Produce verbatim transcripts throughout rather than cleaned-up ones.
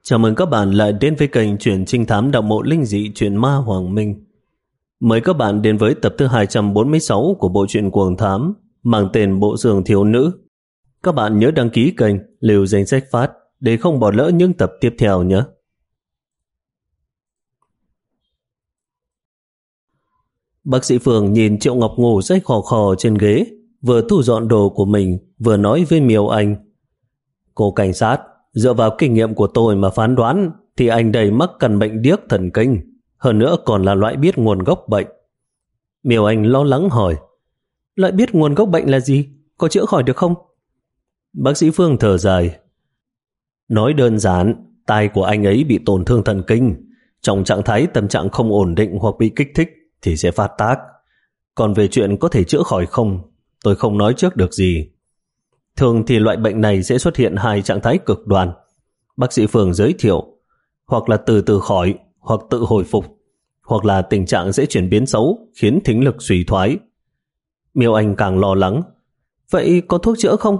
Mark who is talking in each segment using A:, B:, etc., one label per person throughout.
A: Chào mừng các bạn lại đến với kênh Truyện Trinh Thám Đạo Mộ Linh Dị Truyện Ma Hoàng Minh. Mời các bạn đến với tập thứ hai trăm bốn mươi sáu của bộ truyện Cuồng Thám mang tên Bộ Giường Thiếu Nữ. Các bạn nhớ đăng ký kênh, lưu danh sách phát để không bỏ lỡ những tập tiếp theo nhé. Bác sĩ Phương nhìn Triệu Ngọc ngủ say khò khò trên ghế, vừa thu dọn đồ của mình, vừa nói với Miêu Anh: "Cô cảnh sát, dựa vào kinh nghiệm của tôi mà phán đoán thì anh đây mắc căn bệnh điếc thần kinh, hơn nữa còn là loại biết nguồn gốc bệnh." Miêu Anh lo lắng hỏi: "Loại biết nguồn gốc bệnh là gì? Có chữa khỏi được không?" Bác sĩ Phương thở dài: "Nói đơn giản, tai của anh ấy bị tổn thương thần kinh, trong trạng thái tâm trạng không ổn định hoặc bị kích thích thì sẽ phát tác. Còn về chuyện có thể chữa khỏi không, tôi không nói trước được gì. Thường thì loại bệnh này sẽ xuất hiện hai trạng thái cực đoan," bác sĩ Phương giới thiệu, "hoặc là từ từ khỏi, hoặc tự hồi phục, hoặc là tình trạng sẽ chuyển biến xấu, khiến thính lực suy thoái." Miêu Anh càng lo lắng: "Vậy có thuốc chữa không?"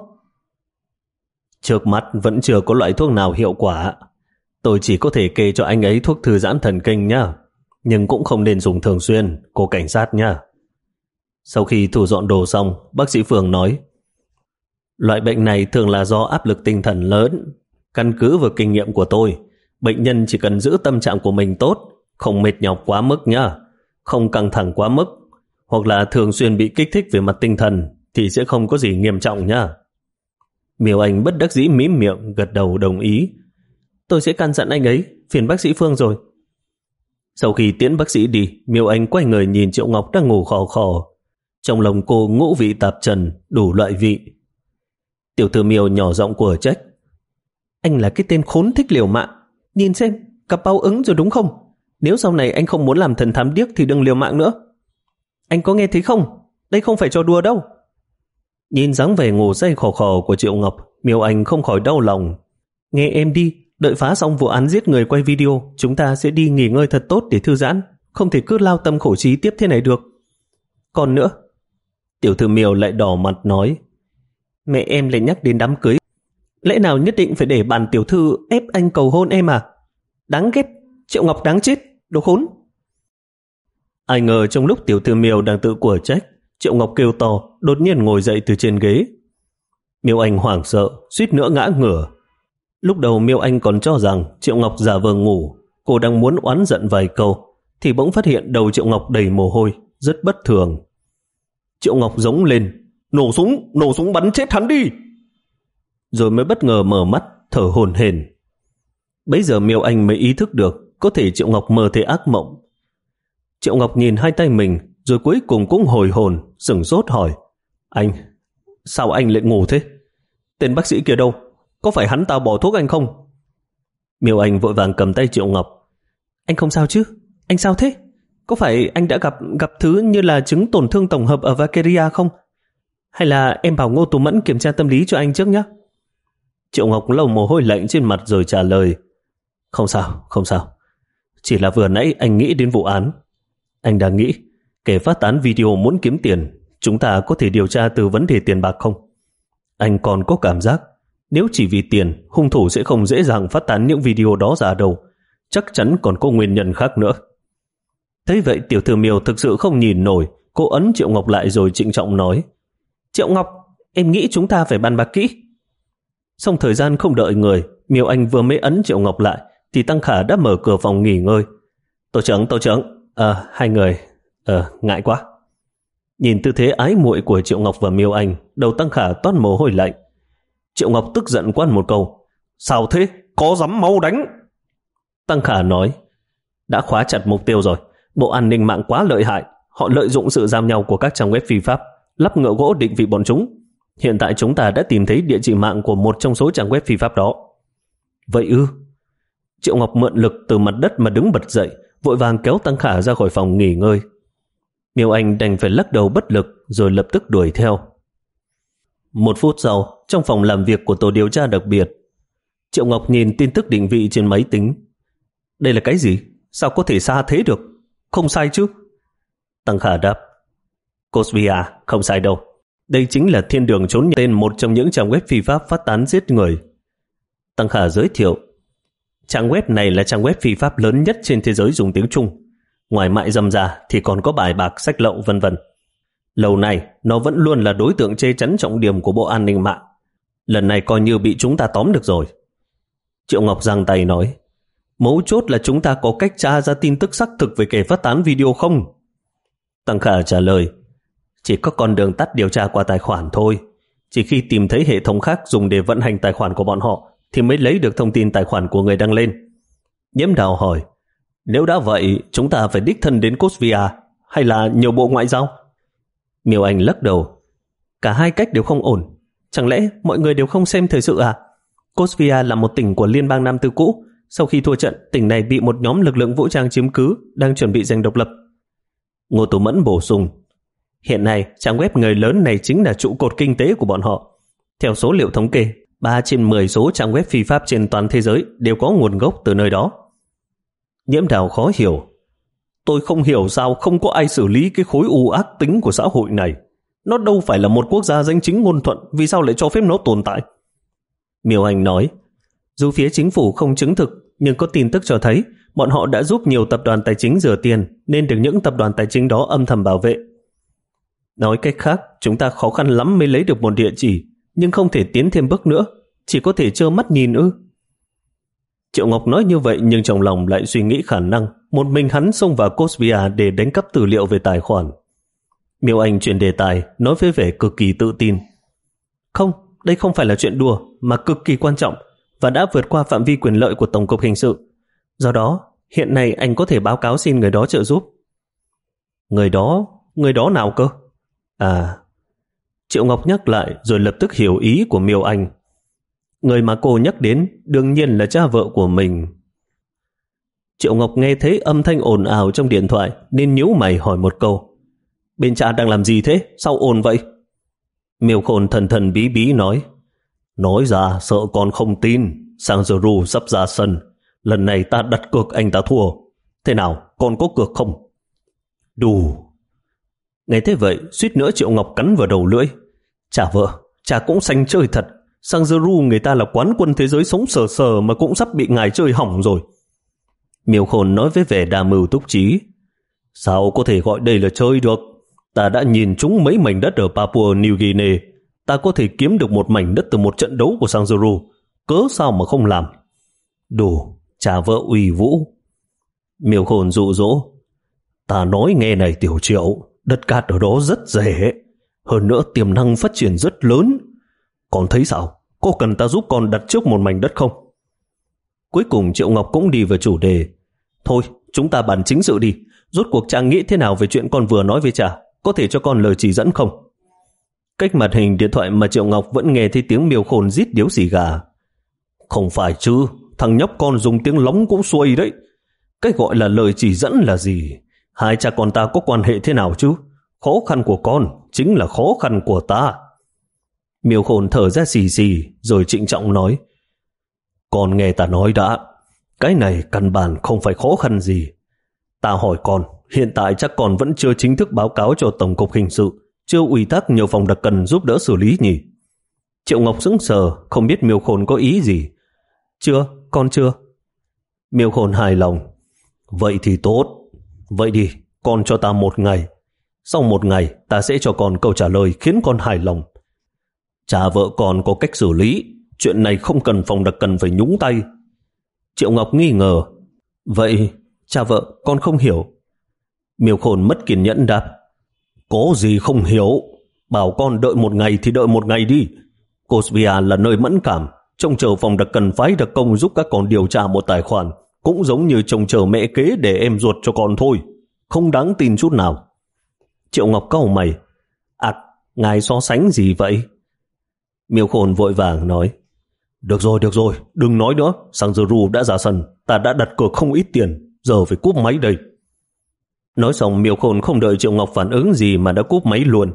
A: "Trước mắt vẫn chưa có loại thuốc nào hiệu quả. Tôi chỉ có thể kê cho anh ấy thuốc thư giãn thần kinh nhá, nhưng cũng không nên dùng thường xuyên, cô cảnh sát nhá." Sau khi thu dọn đồ xong, bác sĩ Phương nói: "Loại bệnh này thường là do áp lực tinh thần lớn. Căn cứ vào kinh nghiệm của tôi, bệnh nhân chỉ cần giữ tâm trạng của mình tốt, không mệt nhọc quá mức nhá, không căng thẳng quá mức, hoặc là thường xuyên bị kích thích về mặt tinh thần thì sẽ không có gì nghiêm trọng nhá." Miêu Anh bất đắc dĩ mím miệng, gật đầu đồng ý: "Tôi sẽ căn dặn anh ấy, phiền bác sĩ Phương rồi." Sau khi tiễn bác sĩ đi, Miêu Anh quay người nhìn Triệu Ngọc đang ngủ khò khò. Trong lòng cô ngũ vị tạp trần, đủ loại vị. Tiểu thư Miêu nhỏ giọng của trách: "Anh là cái tên khốn thích liều mạng. Nhìn xem, cặp báo ứng rồi đúng không? Nếu sau này anh không muốn làm thần thám điếc thì đừng liều mạng nữa. Anh có nghe thấy không? Đây không phải trò đùa đâu." Nhìn dáng vẻ ngủ say khò khò của Triệu Ngọc, Miêu Anh không khỏi đau lòng. "Nghe em đi, đợi phá xong vụ án giết người quay video, chúng ta sẽ đi nghỉ ngơi thật tốt để thư giãn, không thể cứ lao tâm khổ trí tiếp thế này được. Còn nữa," tiểu thư Miêu lại đỏ mặt nói, "mẹ em lại nhắc đến đám cưới. Lẽ nào nhất định phải để bàn tiểu thư ép anh cầu hôn em à? Đáng ghét, Triệu Ngọc đáng chết, đồ khốn." Ai ngờ trong lúc tiểu thư Miêu đang tự của trách, Triệu Ngọc kêu to, đột nhiên ngồi dậy từ trên ghế. Miêu Anh hoảng sợ, suýt nữa ngã ngửa. Lúc đầu Miêu Anh còn cho rằng Triệu Ngọc giả vờ ngủ, cô đang muốn oán giận vài câu, thì bỗng phát hiện đầu Triệu Ngọc đầy mồ hôi, rất bất thường. Triệu Ngọc giống lên: "Nổ súng, nổ súng bắn chết hắn đi!" Rồi mới bất ngờ mở mắt, thở hổn hển. Bấy giờ Miêu Anh mới ý thức được có thể Triệu Ngọc mơ thấy ác mộng. Triệu Ngọc nhìn hai tay mình, rồi cuối cùng cũng hồi hồn, sửng sốt hỏi: "Anh, sao anh lại ngủ thế? Tên bác sĩ kia đâu? Có phải hắn ta bỏ thuốc anh không?" Miêu Anh vội vàng cầm tay Triệu Ngọc: "Anh không sao chứ? Anh sao thế? Có phải anh đã gặp gặp thứ như là chứng tổn thương tổng hợp ở Valkyria không? Hay là em bảo Ngô Tú Mẫn kiểm tra tâm lý cho anh trước nhé?" Triệu Ngọc lau mồ hôi lạnh trên mặt rồi trả lời: "Không sao, không sao. Chỉ là vừa nãy anh nghĩ đến vụ án. Anh đang nghĩ, kẻ phát tán video muốn kiếm tiền, chúng ta có thể điều tra từ vấn đề tiền bạc không? Anh còn có cảm giác, nếu chỉ vì tiền, hung thủ sẽ không dễ dàng phát tán những video đó ra đâu. Chắc chắn còn có nguyên nhân khác nữa." Thế vậy tiểu thư Miêu thực sự không nhìn nổi, cô ấn Triệu Ngọc lại rồi trịnh trọng nói: "Triệu Ngọc, em nghĩ chúng ta phải bàn bạc kỹ." Xong thời gian không đợi người, Miêu Anh vừa mới ấn Triệu Ngọc lại thì Tăng Khả đã mở cửa phòng nghỉ ngơi. "Tổ trưởng, tổ trưởng, à, hai người, ờ, ngại quá." Nhìn tư thế ái muội của Triệu Ngọc và Miêu Anh, đầu Tăng Khả toát mồ hôi lạnh. Triệu Ngọc tức giận quát một câu: "Sao thế? Có dám mau đánh!" Tăng Khả nói: "Đã khóa chặt mục tiêu rồi. Bộ an ninh mạng quá lợi hại. Họ lợi dụng sự giam nhau của các trang web phi pháp, lắp ngựa gỗ định vị bọn chúng. Hiện tại chúng ta đã tìm thấy địa chỉ mạng của một trong số trang web phi pháp đó." "Vậy ư?" Triệu Ngọc mượn lực từ mặt đất mà đứng bật dậy, vội vàng kéo Tăng Khả ra khỏi phòng nghỉ ngơi. Miêu Anh đành phải lắc đầu bất lực rồi lập tức đuổi theo. Một phút sau, trong phòng làm việc của tổ điều tra đặc biệt, Triệu Ngọc nhìn tin tức định vị trên máy tính. "Đây là cái gì? Sao có thể xa thế được? Không sai chứ?" Tăng Khả đáp: "Cosvia, không sai đâu. Đây chính là thiên đường trốn tên một trong những trang web phi pháp phát tán giết người." Tăng Khả giới thiệu: Trang web này là trang web phi pháp lớn nhất trên thế giới dùng tiếng Trung. Ngoài mại dâm ra thì còn có bài bạc, sách lậu vân vân. Lâu nay nó vẫn luôn là đối tượng chê chắn trọng điểm của Bộ An ninh mạng. Lần này coi như bị chúng ta tóm được rồi. Triệu Ngọc giang tay nói, mấu chốt là chúng ta có cách tra ra tin tức xác thực về kẻ phát tán video không? Tăng Khả trả lời, chỉ có con đường tắt điều tra qua tài khoản thôi. Chỉ khi tìm thấy hệ thống khác dùng để vận hành tài khoản của bọn họ thì mới lấy được thông tin tài khoản của người đăng lên. Nhiễm Đào hỏi, nếu đã vậy chúng ta phải đích thân đến Kosvia hay là nhiều bộ ngoại giao? Miêu Anh lắc đầu, cả hai cách đều không ổn. Chẳng lẽ mọi người đều không xem thời sự à? Kosvia là một tỉnh của liên bang Nam Tư cũ. Sau khi thua trận, tỉnh này bị một nhóm lực lượng vũ trang chiếm cứ, đang chuẩn bị giành độc lập. Ngô Tú Mẫn bổ sung, hiện nay trang web người lớn này chính là trụ cột kinh tế của bọn họ. Theo số liệu thống kê, ba trên mười số trang web phi pháp trên toàn thế giới đều có nguồn gốc từ nơi đó. Nhiễm Đào khó hiểu, tôi không hiểu sao không có ai xử lý cái khối u ác tính của xã hội này. Nó đâu phải là một quốc gia danh chính ngôn thuận, vì sao lại cho phép nó tồn tại? Miêu Anh nói, dù phía chính phủ không chứng thực, nhưng có tin tức cho thấy bọn họ đã giúp nhiều tập đoàn tài chính rửa tiền, nên được những tập đoàn tài chính đó âm thầm bảo vệ. Nói cách khác, chúng ta khó khăn lắm mới lấy được một địa chỉ, nhưng không thể tiến thêm bước nữa, chỉ có thể trơ mắt nhìn ư? Triệu Ngọc nói như vậy nhưng trong lòng lại suy nghĩ khả năng một mình hắn xông vào Kosvia để đánh cắp tư liệu về tài khoản. Miêu Anh chuyển đề tài, nói với vẻ cực kỳ tự tin. Không, đây không phải là chuyện đùa, mà cực kỳ quan trọng, và đã vượt qua phạm vi quyền lợi của Tổng cục Hình sự. Do đó, hiện nay anh có thể báo cáo xin người đó trợ giúp. Người đó? Người đó nào cơ? À, Triệu Ngọc nhắc lại rồi lập tức hiểu ý của Miêu Anh. Người mà cô nhắc đến đương nhiên là cha vợ của mình. Triệu Ngọc nghe thấy âm thanh ồn ào trong điện thoại nên nhíu mày hỏi một câu. Bên cha đang làm gì thế? Sao ồn vậy? Miêu Khôn thần thần bí bí nói. Nói ra sợ con không tin. Sang giờ ru sắp ra sân. Lần này ta đặt cược anh ta thua. Thế nào? Con có cược không? Đủ. Nghe thế vậy, suýt nữa Triệu Ngọc cắn vào đầu lưỡi. Chả vợ, cha cũng xanh chơi thật. Sang giờ ru người ta là quán quân thế giới sống sờ sờ mà cũng sắp bị ngài chơi hỏng rồi. Miêu Khôn nói với vẻ đa mưu túc trí. Sao có thể gọi đây là chơi được? Ta đã nhìn trúng mấy mảnh đất ở Papua New Guinea. Ta có thể kiếm được một mảnh đất từ một trận đấu của Sangaru. Cớ sao mà không làm? Đủ, cha vợ uy vũ. Miêu Khôn dụ dỗ. Ta nói nghe này Tiểu Triệu, đất cát ở đó rất rẻ. Hơn nữa tiềm năng phát triển rất lớn. Con thấy sao? Có cần ta giúp con đặt trước một mảnh đất không? Cuối cùng Triệu Ngọc cũng đi vào chủ đề. Thôi, chúng ta bàn chính sự đi. Rốt cuộc cha nghĩ thế nào về chuyện con vừa nói với cha? Có thể cho con lời chỉ dẫn không? Cách màn hình điện thoại mà Triệu Ngọc vẫn nghe thấy tiếng Miêu Khôn rít điếu xì gà. Không phải chứ, thằng nhóc con dùng tiếng lóng cũng xuôi đấy. Cách gọi là lời chỉ dẫn là gì? Hai cha con ta có quan hệ thế nào chứ? Khó khăn của con chính là khó khăn của ta. Miêu Khôn thở ra xì xì rồi trịnh trọng nói. Con nghe ta nói đã. Cái này căn bản không phải khó khăn gì. Ta hỏi con, hiện tại chắc con vẫn chưa chính thức báo cáo cho Tổng cục Hình sự, chưa ủy thác nhiều phòng đặc cần giúp đỡ xử lý nhỉ? Triệu Ngọc sững sờ, không biết Miêu Khôn có ý gì. Chưa, con chưa. Miêu Khôn hài lòng. Vậy thì tốt. Vậy đi, con cho ta một ngày. Sau một ngày, ta sẽ cho con câu trả lời khiến con hài lòng. Cha vợ con có cách xử lý. Chuyện này không cần phòng đặc cần phải nhúng tay. Triệu Ngọc nghi ngờ. Vậy, cha vợ, con không hiểu. Miêu Khôn mất kiên nhẫn đáp. Có gì không hiểu? Bảo con đợi một ngày thì đợi một ngày đi. Kosvia là nơi mẫn cảm. Trông chờ phòng đặc cần phái đặc công giúp các con điều tra một tài khoản. Cũng giống như trông chờ mẹ kế để em ruột cho con thôi. Không đáng tin chút nào. Triệu Ngọc cau mày. À, ngài so sánh gì vậy? Miêu Khôn vội vàng nói. Được rồi, được rồi, đừng nói nữa. Sang giờ ru đã ra sân. Ta đã đặt cược không ít tiền. Giờ phải cúp máy đây. Nói xong Miêu Khôn không đợi Triệu Ngọc phản ứng gì mà đã cúp máy luôn.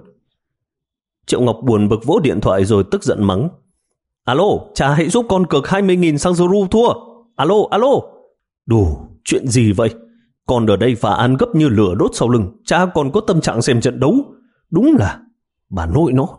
A: Triệu Ngọc buồn bực vỗ điện thoại rồi tức giận mắng. Alo, cha hãy giúp con cược hai mươi nghìn sang Zuru thua. Alo, alo. Đủ, chuyện gì vậy? Con ở đây phá án gấp như lửa đốt sau lưng. Cha còn có tâm trạng xem trận đấu. Đúng là bà nội nó.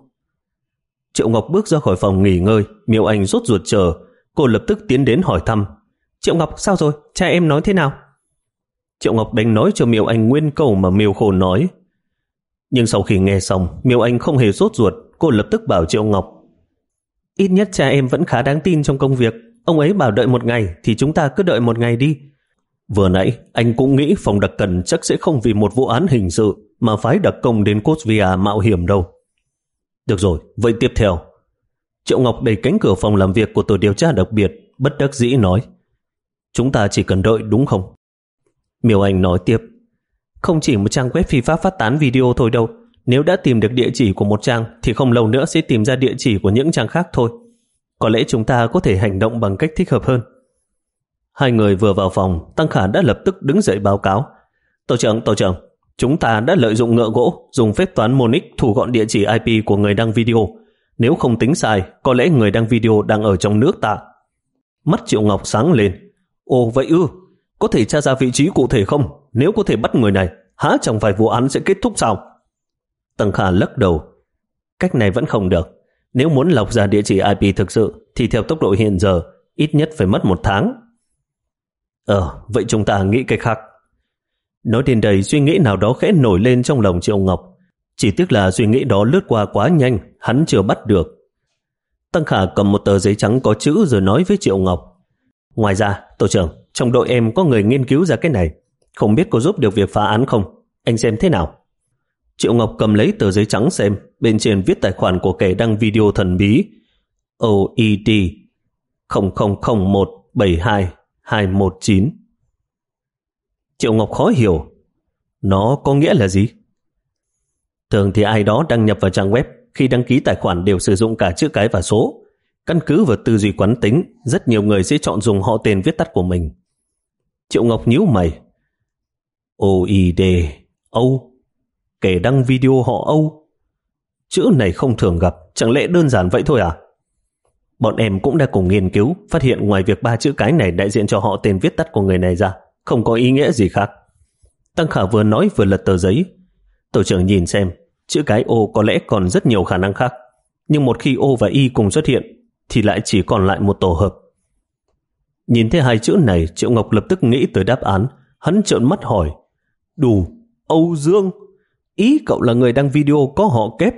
A: Triệu Ngọc bước ra khỏi phòng nghỉ ngơi. Miêu Anh rốt ruột chờ. Cô lập tức tiến đến hỏi thăm. Triệu Ngọc sao rồi, cha em nói thế nào? Triệu Ngọc đánh nói cho Miêu Anh nguyên câu mà Miêu Khôn nói. Nhưng sau khi nghe xong, Miêu Anh không hề sốt ruột, cô lập tức bảo Triệu Ngọc: ít nhất cha em vẫn khá đáng tin trong công việc. Ông ấy bảo đợi một ngày thì chúng ta cứ đợi một ngày đi. Vừa nãy anh cũng nghĩ phòng đặc cần chắc sẽ không vì một vụ án hình sự mà phái đặc công đến Kotvia mạo hiểm đâu. Được rồi, vậy tiếp theo. Triệu Ngọc đẩy cánh cửa phòng làm việc của tổ điều tra đặc biệt, bất đắc dĩ nói: chúng ta chỉ cần đợi đúng không? Miêu Anh nói tiếp: không chỉ một trang web phi pháp phát tán video thôi đâu. Nếu đã tìm được địa chỉ của một trang thì không lâu nữa sẽ tìm ra địa chỉ của những trang khác thôi. Có lẽ chúng ta có thể hành động bằng cách thích hợp hơn. Hai người vừa vào phòng, Tăng Khả đã lập tức đứng dậy báo cáo: Tổ trưởng, tổ trưởng, chúng ta đã lợi dụng ngựa gỗ, dùng phép toán Monic thu gọn địa chỉ i pê của người đăng video. Nếu không tính sai, có lẽ người đăng video đang ở trong nước ta. Mắt Triệu Ngọc sáng lên: ồ vậy ư, có thể tra ra vị trí cụ thể không? Nếu có thể bắt người này, há chẳng phải vụ án sẽ kết thúc sao? Tăng Khả lắc đầu: cách này vẫn không được. Nếu muốn lọc ra địa chỉ i pê thực sự thì theo tốc độ hiện giờ ít nhất phải mất một tháng. Ờ, vậy chúng ta nghĩ cách khác. Nói đến đây, suy nghĩ nào đó khẽ nổi lên trong lòng Triệu Ngọc. Chỉ tiếc là suy nghĩ đó lướt qua quá nhanh, hắn chưa bắt được. Tăng Khả cầm một tờ giấy trắng có chữ rồi nói với Triệu Ngọc: ngoài ra, tổ trưởng, trong đội em có người nghiên cứu ra cái này, không biết có giúp được việc phá án không? Anh xem thế nào? Triệu Ngọc cầm lấy tờ giấy trắng xem, bên trên viết tài khoản của kẻ đăng video thần bí O E D không không không một bảy hai hai một chín. Triệu Ngọc khó hiểu, nó có nghĩa là gì? Thường thì ai đó đăng nhập vào trang web, khi đăng ký tài khoản đều sử dụng cả chữ cái và số. Căn cứ vào tư duy quán tính, rất nhiều người sẽ chọn dùng họ tên viết tắt của mình. Triệu Ngọc nhíu mày. O E D Âu, kẻ đăng video họ Âu. Chữ này không thường gặp, chẳng lẽ đơn giản vậy thôi à? Bọn em cũng đã cùng nghiên cứu, phát hiện ngoài việc ba chữ cái này đại diện cho họ tên viết tắt của người này ra, không có ý nghĩa gì khác. Tăng Khả vừa nói vừa lật tờ giấy. Tổ trưởng nhìn xem, chữ cái O có lẽ còn rất nhiều khả năng khác, nhưng một khi O và Y cùng xuất hiện thì lại chỉ còn lại một tổ hợp. Nhìn thấy hai chữ này, Triệu Ngọc lập tức nghĩ tới đáp án. Hắn trợn mắt hỏi: đủ, Âu Dương, ý cậu là người đăng video có họ kép?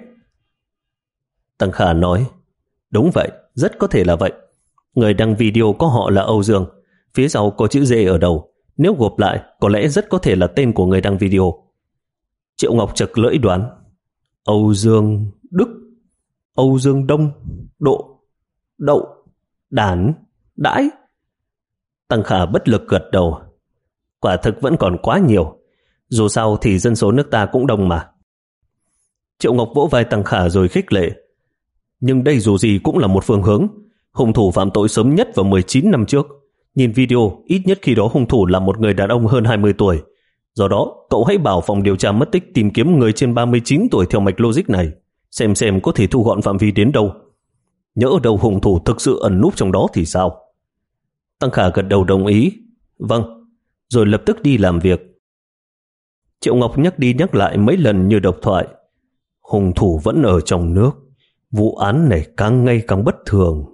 A: Tăng Khả nói: đúng vậy, rất có thể là vậy. Người đăng video có họ là Âu Dương, phía sau có chữ D ở đầu. Nếu gộp lại, có lẽ rất có thể là tên của người đăng video. Triệu Ngọc chật lưỡi đoán: Âu Dương Đức, Âu Dương Đông, Độ, Đậu, Đản, Đãi. Tăng Khả bất lực gật đầu. Quả thực vẫn còn quá nhiều. Dù sao thì dân số nước ta cũng đông mà. Triệu Ngọc vỗ vai Tăng Khả rồi khích lệ: nhưng đây dù gì cũng là một phương hướng. Hung thủ phạm tội sớm nhất vào mười chín năm trước. Nhìn video, ít nhất khi đó hung thủ là một người đàn ông hơn hai mươi tuổi. Do đó, cậu hãy bảo phòng điều tra mất tích tìm kiếm người trên ba mươi chín tuổi theo mạch logic này, xem xem có thể thu gọn phạm vi đến đâu. Nhỡ đâu hung thủ thực sự ẩn núp trong đó thì sao? Tăng Khả gật đầu đồng ý. Vâng, rồi lập tức đi làm việc. Triệu Ngọc nhắc đi nhắc lại mấy lần như độc thoại. Hung thủ vẫn ở trong nước. Vụ án này càng ngày càng bất thường.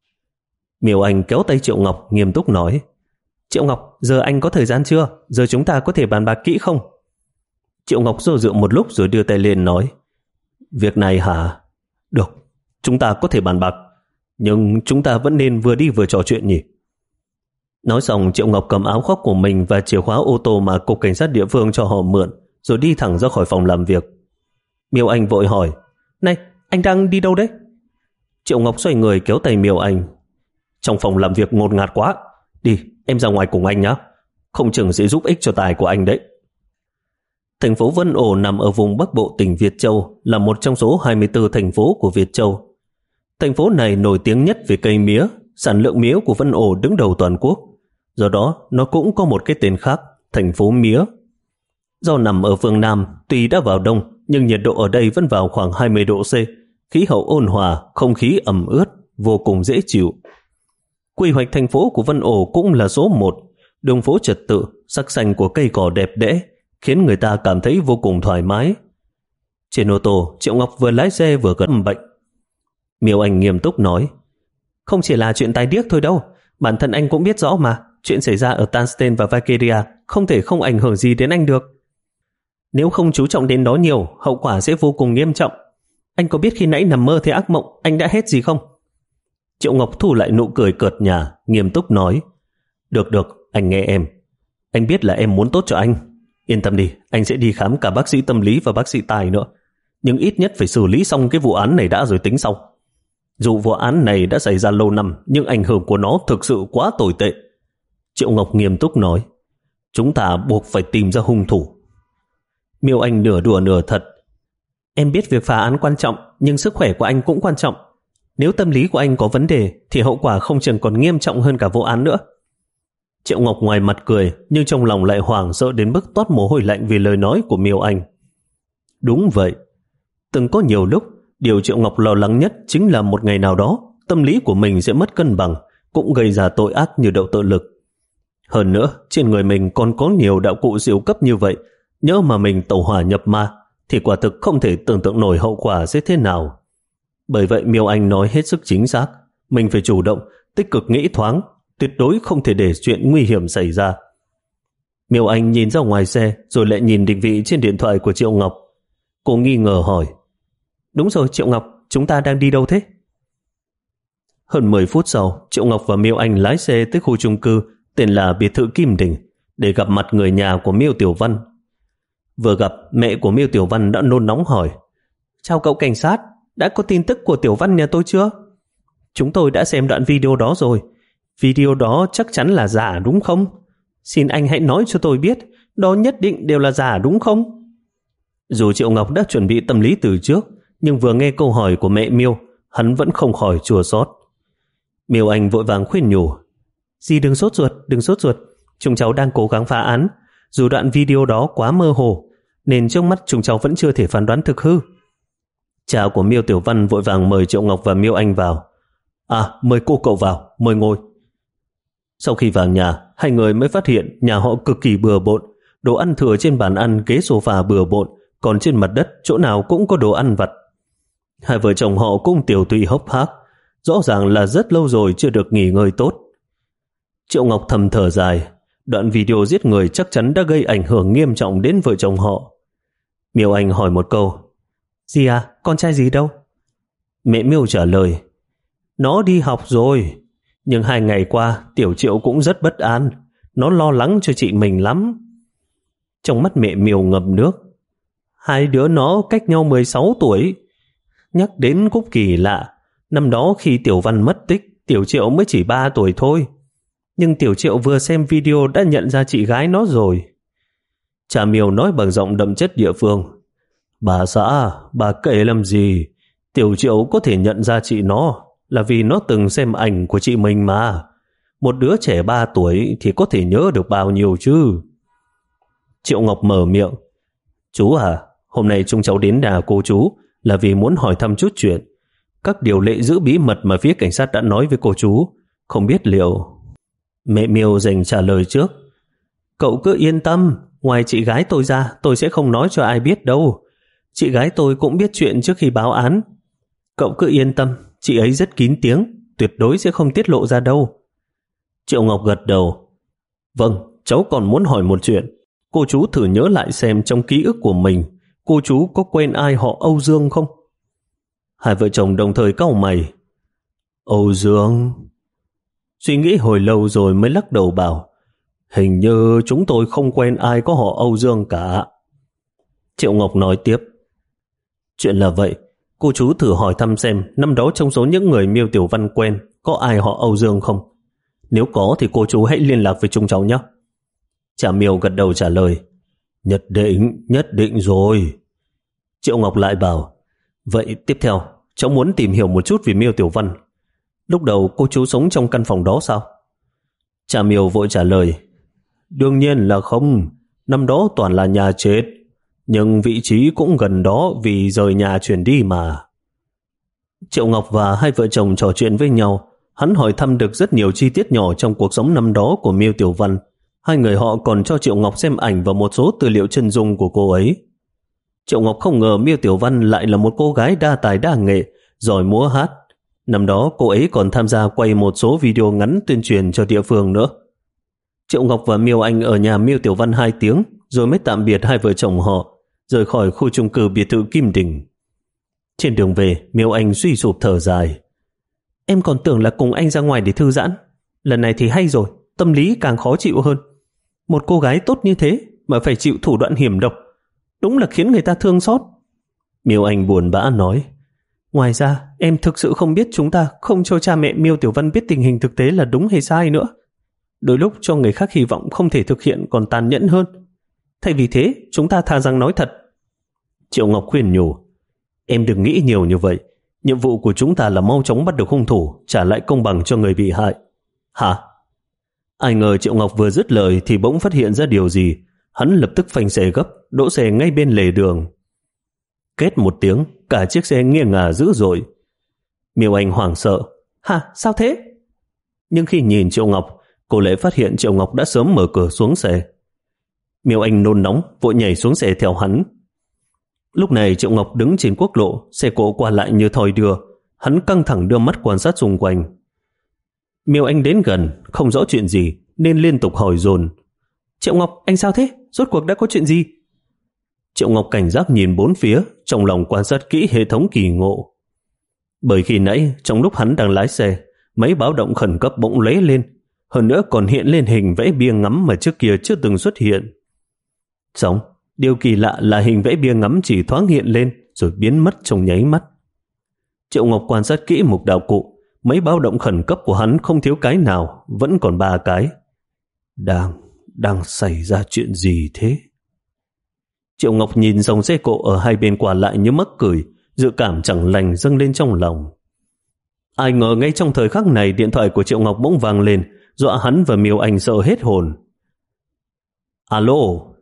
A: Miêu Anh kéo tay Triệu Ngọc nghiêm túc nói: Triệu Ngọc, giờ anh có thời gian chưa? Giờ chúng ta có thể bàn bạc kỹ không? Triệu Ngọc do dự một lúc rồi đưa tay lên nói: việc này hả? Được, chúng ta có thể bàn bạc, nhưng chúng ta vẫn nên vừa đi vừa trò chuyện nhỉ? Nói xong, Triệu Ngọc cầm áo khoác của mình và chìa khóa ô tô mà cục cảnh sát địa phương cho họ mượn, rồi đi thẳng ra khỏi phòng làm việc. Miêu Anh vội hỏi: này, anh đang đi đâu đấy? Triệu Ngọc xoay người kéo tay Miêu Anh: trong phòng làm việc ngột ngạt quá, đi, em ra ngoài cùng anh nhé, không chừng sẽ giúp ích cho tài của anh đấy. Thành phố Vân Ổ nằm ở vùng Bắc Bộ tỉnh Việt Châu, là một trong số hai mươi tư thành phố của Việt Châu. Thành phố này nổi tiếng nhất về cây mía, sản lượng mía của Vân Ổ đứng đầu toàn quốc, do đó nó cũng có một cái tên khác, thành phố mía. Do nằm ở phương Nam, tuy đã vào đông, nhưng nhiệt độ ở đây vẫn vào khoảng hai mươi độ C, khí hậu ôn hòa, không khí ẩm ướt, vô cùng dễ chịu. Quy hoạch thành phố của Vân Ổ cũng là số một, đường phố trật tự, sắc xanh của cây cỏ đẹp đẽ, khiến người ta cảm thấy vô cùng thoải mái. Trên ô tô, Triệu Ngọc vừa lái xe vừa gật bệnh. Miêu Anh nghiêm túc nói: không chỉ là chuyện tai điếc thôi đâu, bản thân anh cũng biết rõ mà, chuyện xảy ra ở Tansten và Valkyria không thể không ảnh hưởng gì đến anh được. Nếu không chú trọng đến đó nhiều, hậu quả sẽ vô cùng nghiêm trọng. Anh có biết khi nãy nằm mơ thấy ác mộng, anh đã hét gì không? Triệu Ngọc thu lại nụ cười cợt nhả, nghiêm túc nói. Được được, anh nghe em. Anh biết là em muốn tốt cho anh. Yên tâm đi, anh sẽ đi khám cả bác sĩ tâm lý và bác sĩ tài nữa. Nhưng ít nhất phải xử lý xong cái vụ án này đã rồi tính sau. Dù vụ án này đã xảy ra lâu năm, nhưng ảnh hưởng của nó thực sự quá tồi tệ. Triệu Ngọc nghiêm túc nói. Chúng ta buộc phải tìm ra hung thủ. Miêu Anh nửa đùa nửa thật. Em biết việc phá án quan trọng, nhưng sức khỏe của anh cũng quan trọng. Nếu tâm lý của anh có vấn đề, thì hậu quả không chừng còn nghiêm trọng hơn cả vụ án nữa. Triệu Ngọc ngoài mặt cười, nhưng trong lòng lại hoảng sợ đến mức toát mồ hôi lạnh vì lời nói của Miêu Anh. Đúng vậy. Từng có nhiều lúc, điều Triệu Ngọc lo lắng nhất chính là một ngày nào đó, tâm lý của mình sẽ mất cân bằng, cũng gây ra tội ác như đậu tự lực. Hơn nữa, trên người mình còn có nhiều đạo cụ siêu cấp như vậy, nhớ mà mình tẩu hỏa nhập ma, thì quả thực không thể tưởng tượng nổi hậu quả sẽ thế nào. Bởi vậy Miêu Anh nói hết sức chính xác, mình phải chủ động, tích cực nghĩ thoáng, tuyệt đối không thể để chuyện nguy hiểm xảy ra. Miêu Anh nhìn ra ngoài xe, rồi lại nhìn định vị trên điện thoại của Triệu Ngọc. Cô nghi ngờ hỏi. Đúng rồi Triệu Ngọc, chúng ta đang đi đâu thế? Hơn mười phút sau, Triệu Ngọc và Miêu Anh lái xe tới khu chung cư tên là biệt thự Kim Đình để gặp mặt người nhà của Miêu Tiểu Văn. Vừa gặp, mẹ của Miêu Tiểu Văn đã nôn nóng hỏi. Chào cậu cảnh sát, đã có tin tức của Tiểu Văn nhà tôi chưa? Chúng tôi đã xem đoạn video đó rồi. Video đó chắc chắn là giả đúng không? Xin anh hãy nói cho tôi biết, đó nhất định đều là giả đúng không? Dù Triệu Ngọc đã chuẩn bị tâm lý từ trước, nhưng vừa nghe câu hỏi của mẹ Miêu, hắn vẫn không khỏi chua xót. Miêu Anh vội vàng khuyên nhủ. Dì đừng sốt ruột, đừng sốt ruột. Chúng cháu đang cố gắng phá án. Dù đoạn video đó quá mơ hồ, nên trước mắt chúng cháu vẫn chưa thể phán đoán thực hư. Cha của Miêu Tiểu Văn vội vàng mời Triệu Ngọc và Miêu Anh vào. À, mời cô cậu vào, mời ngồi. Sau khi vào nhà, hai người mới phát hiện nhà họ cực kỳ bừa bộn. Đồ ăn thừa trên bàn ăn, ghế sofa bừa bộn, còn trên mặt đất chỗ nào cũng có đồ ăn vặt. Hai vợ chồng họ cũng tiểu tụy hốc hác, rõ ràng là rất lâu rồi chưa được nghỉ ngơi tốt. Triệu Ngọc thầm thở dài, đoạn video giết người chắc chắn đã gây ảnh hưởng nghiêm trọng đến vợ chồng họ. Miêu Anh hỏi một câu. Dì à, con trai dì đâu? Mẹ Miêu trả lời. Nó đi học rồi, nhưng hai ngày qua Tiểu Triệu cũng rất bất an. Nó lo lắng cho chị mình lắm. Trong mắt mẹ Miêu ngập nước. Hai đứa nó cách nhau mười sáu tuổi. Nhắc đến cũng kỳ lạ. Năm đó khi Tiểu Văn mất tích, Tiểu Triệu mới chỉ ba tuổi thôi. Nhưng Tiểu Triệu vừa xem video đã nhận ra chị gái nó rồi. Cha Miêu nói bằng giọng đậm chất địa phương. Bà xã, bà kể làm gì? Tiểu Triệu có thể nhận ra chị nó là vì nó từng xem ảnh của chị mình mà. Một đứa trẻ ba tuổi thì có thể nhớ được bao nhiêu chứ? Triệu Ngọc mở miệng. Chú à, hôm nay chúng cháu đến nhà cô chú là vì muốn hỏi thăm chút chuyện. Các điều lệ giữ bí mật mà phía cảnh sát đã nói với cô chú, không biết liệu... Mẹ Miêu dành trả lời trước. Cậu cứ yên tâm, ngoài chị gái tôi ra, tôi sẽ không nói cho ai biết đâu. Chị gái tôi cũng biết chuyện trước khi báo án. Cậu cứ yên tâm, chị ấy rất kín tiếng, tuyệt đối sẽ không tiết lộ ra đâu. Triệu Ngọc gật đầu. Vâng, cháu còn muốn hỏi một chuyện. Cô chú thử nhớ lại xem trong ký ức của mình, cô chú có quen ai họ Âu Dương không? Hai vợ chồng đồng thời cau mày. Âu Dương... Suy nghĩ hồi lâu rồi mới lắc đầu bảo, hình như chúng tôi không quen ai có họ Âu Dương cả. Triệu Ngọc nói tiếp. Chuyện là vậy, cô chú thử hỏi thăm xem năm đó trong số những người Miêu Tiểu Văn quen có ai họ Âu Dương không? Nếu có thì cô chú hãy liên lạc với chúng cháu nhé. Cha Miêu gật đầu trả lời. Nhất định, nhất định rồi. Triệu Ngọc lại bảo, vậy tiếp theo, cháu muốn tìm hiểu một chút về Miêu Tiểu Văn. Lúc đầu cô chú sống trong căn phòng đó sao? Cha Miêu vội trả lời. Đương nhiên là không, năm đó toàn là nhà chết, nhưng vị trí cũng gần đó vì rời nhà chuyển đi mà. Triệu Ngọc và hai vợ chồng trò chuyện với nhau, hắn hỏi thăm được rất nhiều chi tiết nhỏ trong cuộc sống năm đó của Miêu Tiểu Văn. Hai người họ còn cho Triệu Ngọc xem ảnh và một số tư liệu chân dung của cô ấy. Triệu Ngọc không ngờ Miêu Tiểu Văn lại là một cô gái đa tài đa nghệ, giỏi múa hát. Năm đó cô ấy còn tham gia quay một số video ngắn tuyên truyền cho địa phương nữa. Triệu Ngọc và Miêu Anh ở nhà Miêu Tiểu Văn hai tiếng, rồi mới tạm biệt hai vợ chồng họ, rời khỏi khu chung cư biệt thự Kim Đình. Trên đường về, Miêu Anh suy sụp thở dài. Em còn tưởng là cùng anh ra ngoài để thư giãn. Lần này thì hay rồi, tâm lý càng khó chịu hơn. Một cô gái tốt như thế mà phải chịu thủ đoạn hiểm độc, đúng là khiến người ta thương xót. Miêu Anh buồn bã nói, ngoài ra em thực sự không biết chúng ta không cho cha mẹ Miêu Tiểu Văn biết tình hình thực tế là đúng hay sai nữa. Đôi lúc cho người khác hy vọng không thể thực hiện còn tàn nhẫn hơn. Thay vì thế, chúng ta thà rằng nói thật. Triệu Ngọc khuyên nhủ, em đừng nghĩ nhiều như vậy. Nhiệm vụ của chúng ta là mau chóng bắt được hung thủ, trả lại công bằng cho người bị hại. Hả? Ai ngờ Triệu Ngọc vừa dứt lời thì bỗng phát hiện ra điều gì. Hắn lập tức phanh xe gấp, đỗ xe ngay bên lề đường. Két một tiếng, cả chiếc xe nghiêng ngả dữ dội. Miêu Anh hoảng sợ. Hả? Sao thế? Nhưng khi nhìn Triệu Ngọc, cô lại phát hiện Triệu Ngọc đã sớm mở cửa xuống xe. Miêu Anh nôn nóng, vội nhảy xuống xe theo hắn. Lúc này Triệu Ngọc đứng trên quốc lộ, xe cộ qua lại như thoi đưa. Hắn căng thẳng đưa mắt quan sát xung quanh. Miêu Anh đến gần, không rõ chuyện gì, nên liên tục hỏi dồn. Triệu Ngọc, anh sao thế? Rốt cuộc đã có chuyện gì? Triệu Ngọc cảnh giác nhìn bốn phía, trong lòng quan sát kỹ hệ thống kỳ ngộ. Bởi khi nãy, trong lúc hắn đang lái xe, mấy báo động khẩn cấp bỗng lóe lên, hơn nữa còn hiện lên hình vẽ bia ngắm mà trước kia chưa từng xuất hiện. Xong, điều kỳ lạ là hình vẽ bia ngắm chỉ thoáng hiện lên rồi biến mất trong nháy mắt. Triệu Ngọc quan sát kỹ mục đạo cụ, mấy báo động khẩn cấp của hắn không thiếu cái nào, vẫn còn ba cái. Đang, đang xảy ra chuyện gì thế? Triệu Ngọc nhìn dòng xe cộ ở hai bên qua lại như mắc cười, dự cảm chẳng lành dâng lên trong lòng. Ai ngờ ngay trong thời khắc này điện thoại của Triệu Ngọc bỗng vang lên, dọa hắn và Miêu Anh sợ hết hồn. Alo.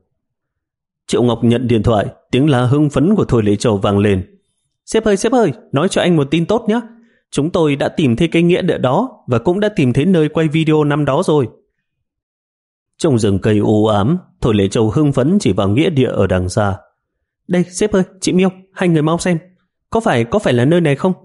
A: Triệu Ngọc nhận điện thoại, tiếng la hưng phấn của Thôi Lễ Châu vang lên. Sếp ơi, sếp ơi, nói cho anh một tin tốt nhé. Chúng tôi đã tìm thấy cái nghĩa địa đó và cũng đã tìm thấy nơi quay video năm đó rồi. Trong rừng cây u ám, Thôi Lễ Châu hưng phấn chỉ vào nghĩa địa ở đằng xa. Đây, sếp ơi, chị Miêu, hai người mau xem. Có phải, có phải là nơi này không?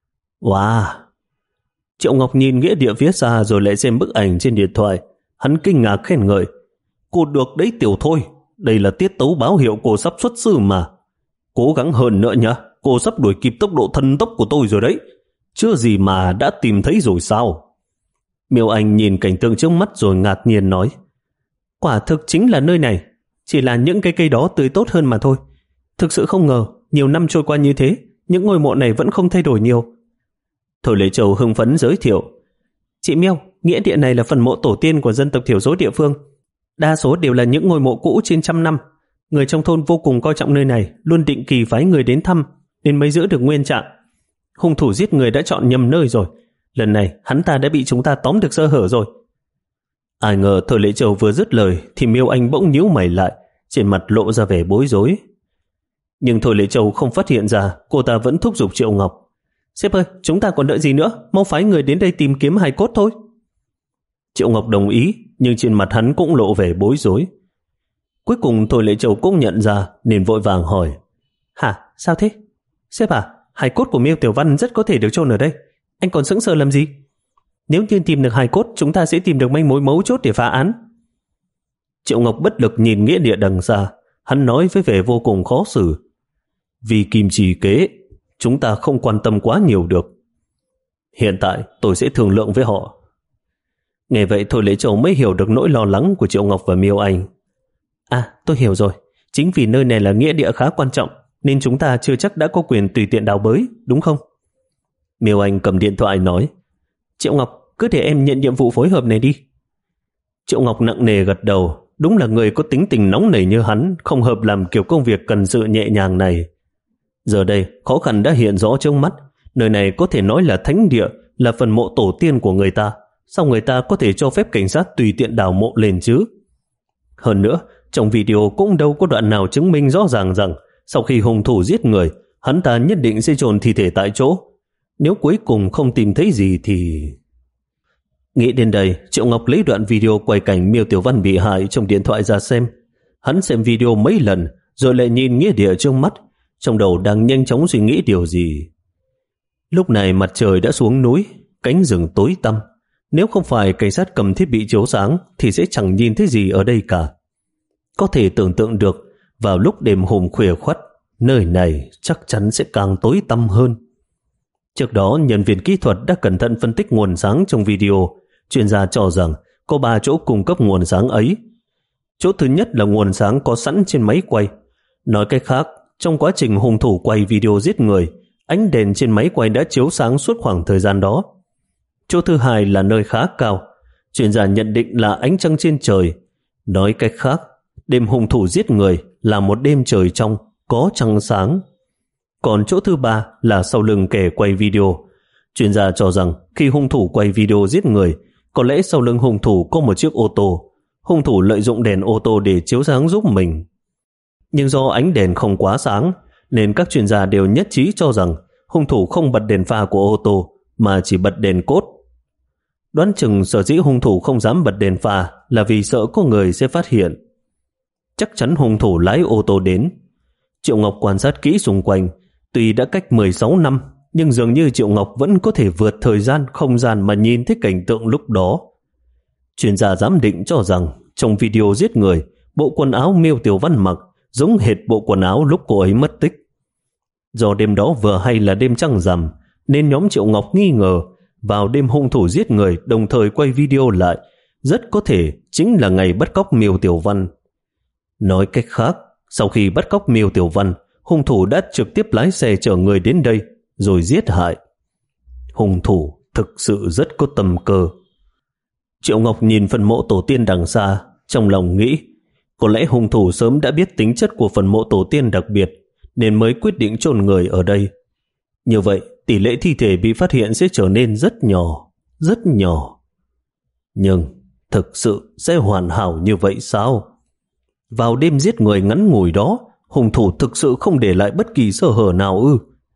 A: Wow. Triệu Ngọc nhìn nghĩa địa phía xa rồi lại xem bức ảnh trên điện thoại. Hắn kinh ngạc khen ngợi. Cô được đấy Tiểu Thôi, đây là tiết tấu báo hiệu cô sắp xuất sư mà. Cố gắng hơn nữa nhá, cô sắp đuổi kịp tốc độ thần tốc của tôi rồi đấy. Chưa gì mà đã tìm thấy rồi sao? Miêu Anh nhìn cảnh tượng trước mắt rồi ngạc nhiên nói. Quả thực chính là nơi này, chỉ là những cái cây đó tươi tốt hơn mà thôi. Thực sự không ngờ, nhiều năm trôi qua như thế, những ngôi mộ này vẫn không thay đổi nhiều. Thôi Lễ Châu hưng phấn giới thiệu. Chị Miêu, nghĩa địa này là phần mộ tổ tiên của dân tộc thiểu số địa phương. Đa số đều là những ngôi mộ cũ trên trăm năm. Người trong thôn vô cùng coi trọng nơi này, luôn định kỳ phái người đến thăm, nên mới giữ được nguyên trạng. Hung thủ giết người đã chọn nhầm nơi rồi. Lần này hắn ta đã bị chúng ta tóm được sơ hở rồi. Ai ngờ Thôi Lễ Châu vừa dứt lời thì Miêu Anh bỗng nhíu mày lại, trên mặt lộ ra vẻ bối rối. Nhưng Thôi Lễ Châu không phát hiện ra, cô ta vẫn thúc giục Triệu Ngọc. Sếp ơi, chúng ta còn đợi gì nữa, mau phái người đến đây tìm kiếm hài cốt thôi. Triệu Ngọc đồng ý, nhưng trên mặt hắn cũng lộ vẻ bối rối. Cuối cùng Thôi Lễ Châu cũng nhận ra nên vội vàng hỏi. Hả, sao thế? Sếp à, hài cốt của Miêu Tiểu Văn rất có thể được chôn ở đây. Anh còn sững sờ làm gì? Nếu như tìm được hài cốt, chúng ta sẽ tìm được manh mối mấu chốt để phá án. Triệu Ngọc bất lực nhìn nghĩa địa đằng xa. Hắn nói với vẻ vô cùng khó xử. Vì kim chỉ kế, chúng ta không quan tâm quá nhiều được. Hiện tại tôi sẽ thương lượng với họ. Nghe vậy Thôi Lễ Châu mới hiểu được nỗi lo lắng của Triệu Ngọc và Miêu Anh. À, tôi hiểu rồi. Chính vì nơi này là nghĩa địa khá quan trọng, nên chúng ta chưa chắc đã có quyền tùy tiện đào bới, đúng không? Miêu Anh cầm điện thoại nói. Triệu Ngọc, cứ để em nhận nhiệm vụ phối hợp này đi. Triệu Ngọc nặng nề gật đầu. Đúng là người có tính tình nóng nảy như hắn, không hợp làm kiểu công việc cần sự nhẹ nhàng này. Giờ đây, khó khăn đã hiện rõ trước mắt. Nơi này có thể nói là thánh địa, là phần mộ tổ tiên của người ta. Sao người ta có thể cho phép cảnh sát tùy tiện đào mộ lên chứ? Hơn nữa, trong video cũng đâu có đoạn nào chứng minh rõ ràng rằng sau khi hung thủ giết người, hắn ta nhất định sẽ chôn thi thể tại chỗ. Nếu cuối cùng không tìm thấy gì thì... Nghĩ đến đây, Triệu Ngọc lấy đoạn video quay cảnh Miêu Tiểu Văn bị hại trong điện thoại ra xem. Hắn xem video mấy lần, rồi lại nhìn nghĩa địa trước mắt, trong đầu đang nhanh chóng suy nghĩ điều gì. Lúc này mặt trời đã xuống núi, cánh rừng tối tăm, Nếu không phải cảnh sát cầm thiết bị chiếu sáng thì sẽ chẳng nhìn thấy gì ở đây cả. Có thể tưởng tượng được vào lúc đêm hôm khuya khoắt, nơi này chắc chắn sẽ càng tối tăm hơn. Trước đó, nhân viên kỹ thuật đã cẩn thận phân tích nguồn sáng trong video. Chuyên gia cho rằng có ba chỗ cung cấp nguồn sáng ấy. Chỗ thứ nhất là nguồn sáng có sẵn trên máy quay. Nói cách khác, trong quá trình hung thủ quay video giết người, ánh đèn trên máy quay đã chiếu sáng suốt khoảng thời gian đó. Chỗ thứ hai là nơi khá cao. Chuyên gia nhận định là ánh trăng trên trời. Nói cách khác, đêm hung thủ giết người là một đêm trời trong, có trăng sáng. Còn chỗ thứ ba là sau lưng kẻ quay video. Chuyên gia cho rằng khi hung thủ quay video giết người, có lẽ sau lưng hung thủ có một chiếc ô tô. Hung thủ lợi dụng đèn ô tô để chiếu sáng giúp mình. Nhưng do ánh đèn không quá sáng, nên các chuyên gia đều nhất trí cho rằng hung thủ không bật đèn pha của ô tô, mà chỉ bật đèn cốt. Đoán chừng sở dĩ hung thủ không dám bật đèn pha là vì sợ có người sẽ phát hiện. Chắc chắn hung thủ lái ô tô đến. Triệu Ngọc quan sát kỹ xung quanh. Tuy đã cách mười sáu năm, nhưng dường như Triệu Ngọc vẫn có thể vượt thời gian, không gian mà nhìn thấy cảnh tượng lúc đó. Chuyên gia giám định cho rằng trong video giết người, bộ quần áo Miêu Tiểu Văn mặc giống hệt bộ quần áo lúc cô ấy mất tích. Do đêm đó vừa hay là đêm trăng rằm, nên nhóm Triệu Ngọc nghi ngờ vào đêm hung thủ giết người đồng thời quay video lại, rất có thể chính là ngày bắt cóc Miêu Tiểu Văn. Nói cách khác, sau khi bắt cóc Miêu Tiểu Văn, hung thủ đã trực tiếp lái xe chở người đến đây rồi giết hại. Hung thủ thực sự rất có tầm cơ. Triệu Ngọc nhìn phần mộ tổ tiên đằng xa, trong lòng nghĩ có lẽ hung thủ sớm đã biết tính chất của phần mộ tổ tiên đặc biệt nên mới quyết định chôn người ở đây. Như vậy, tỷ lệ thi thể bị phát hiện sẽ trở nên rất nhỏ, rất nhỏ. Nhưng thực sự sẽ hoàn hảo như vậy sao? Vào đêm giết người ngắn ngủi đó, hung thủ thực sự không để lại bất kỳ sơ hở nào ư?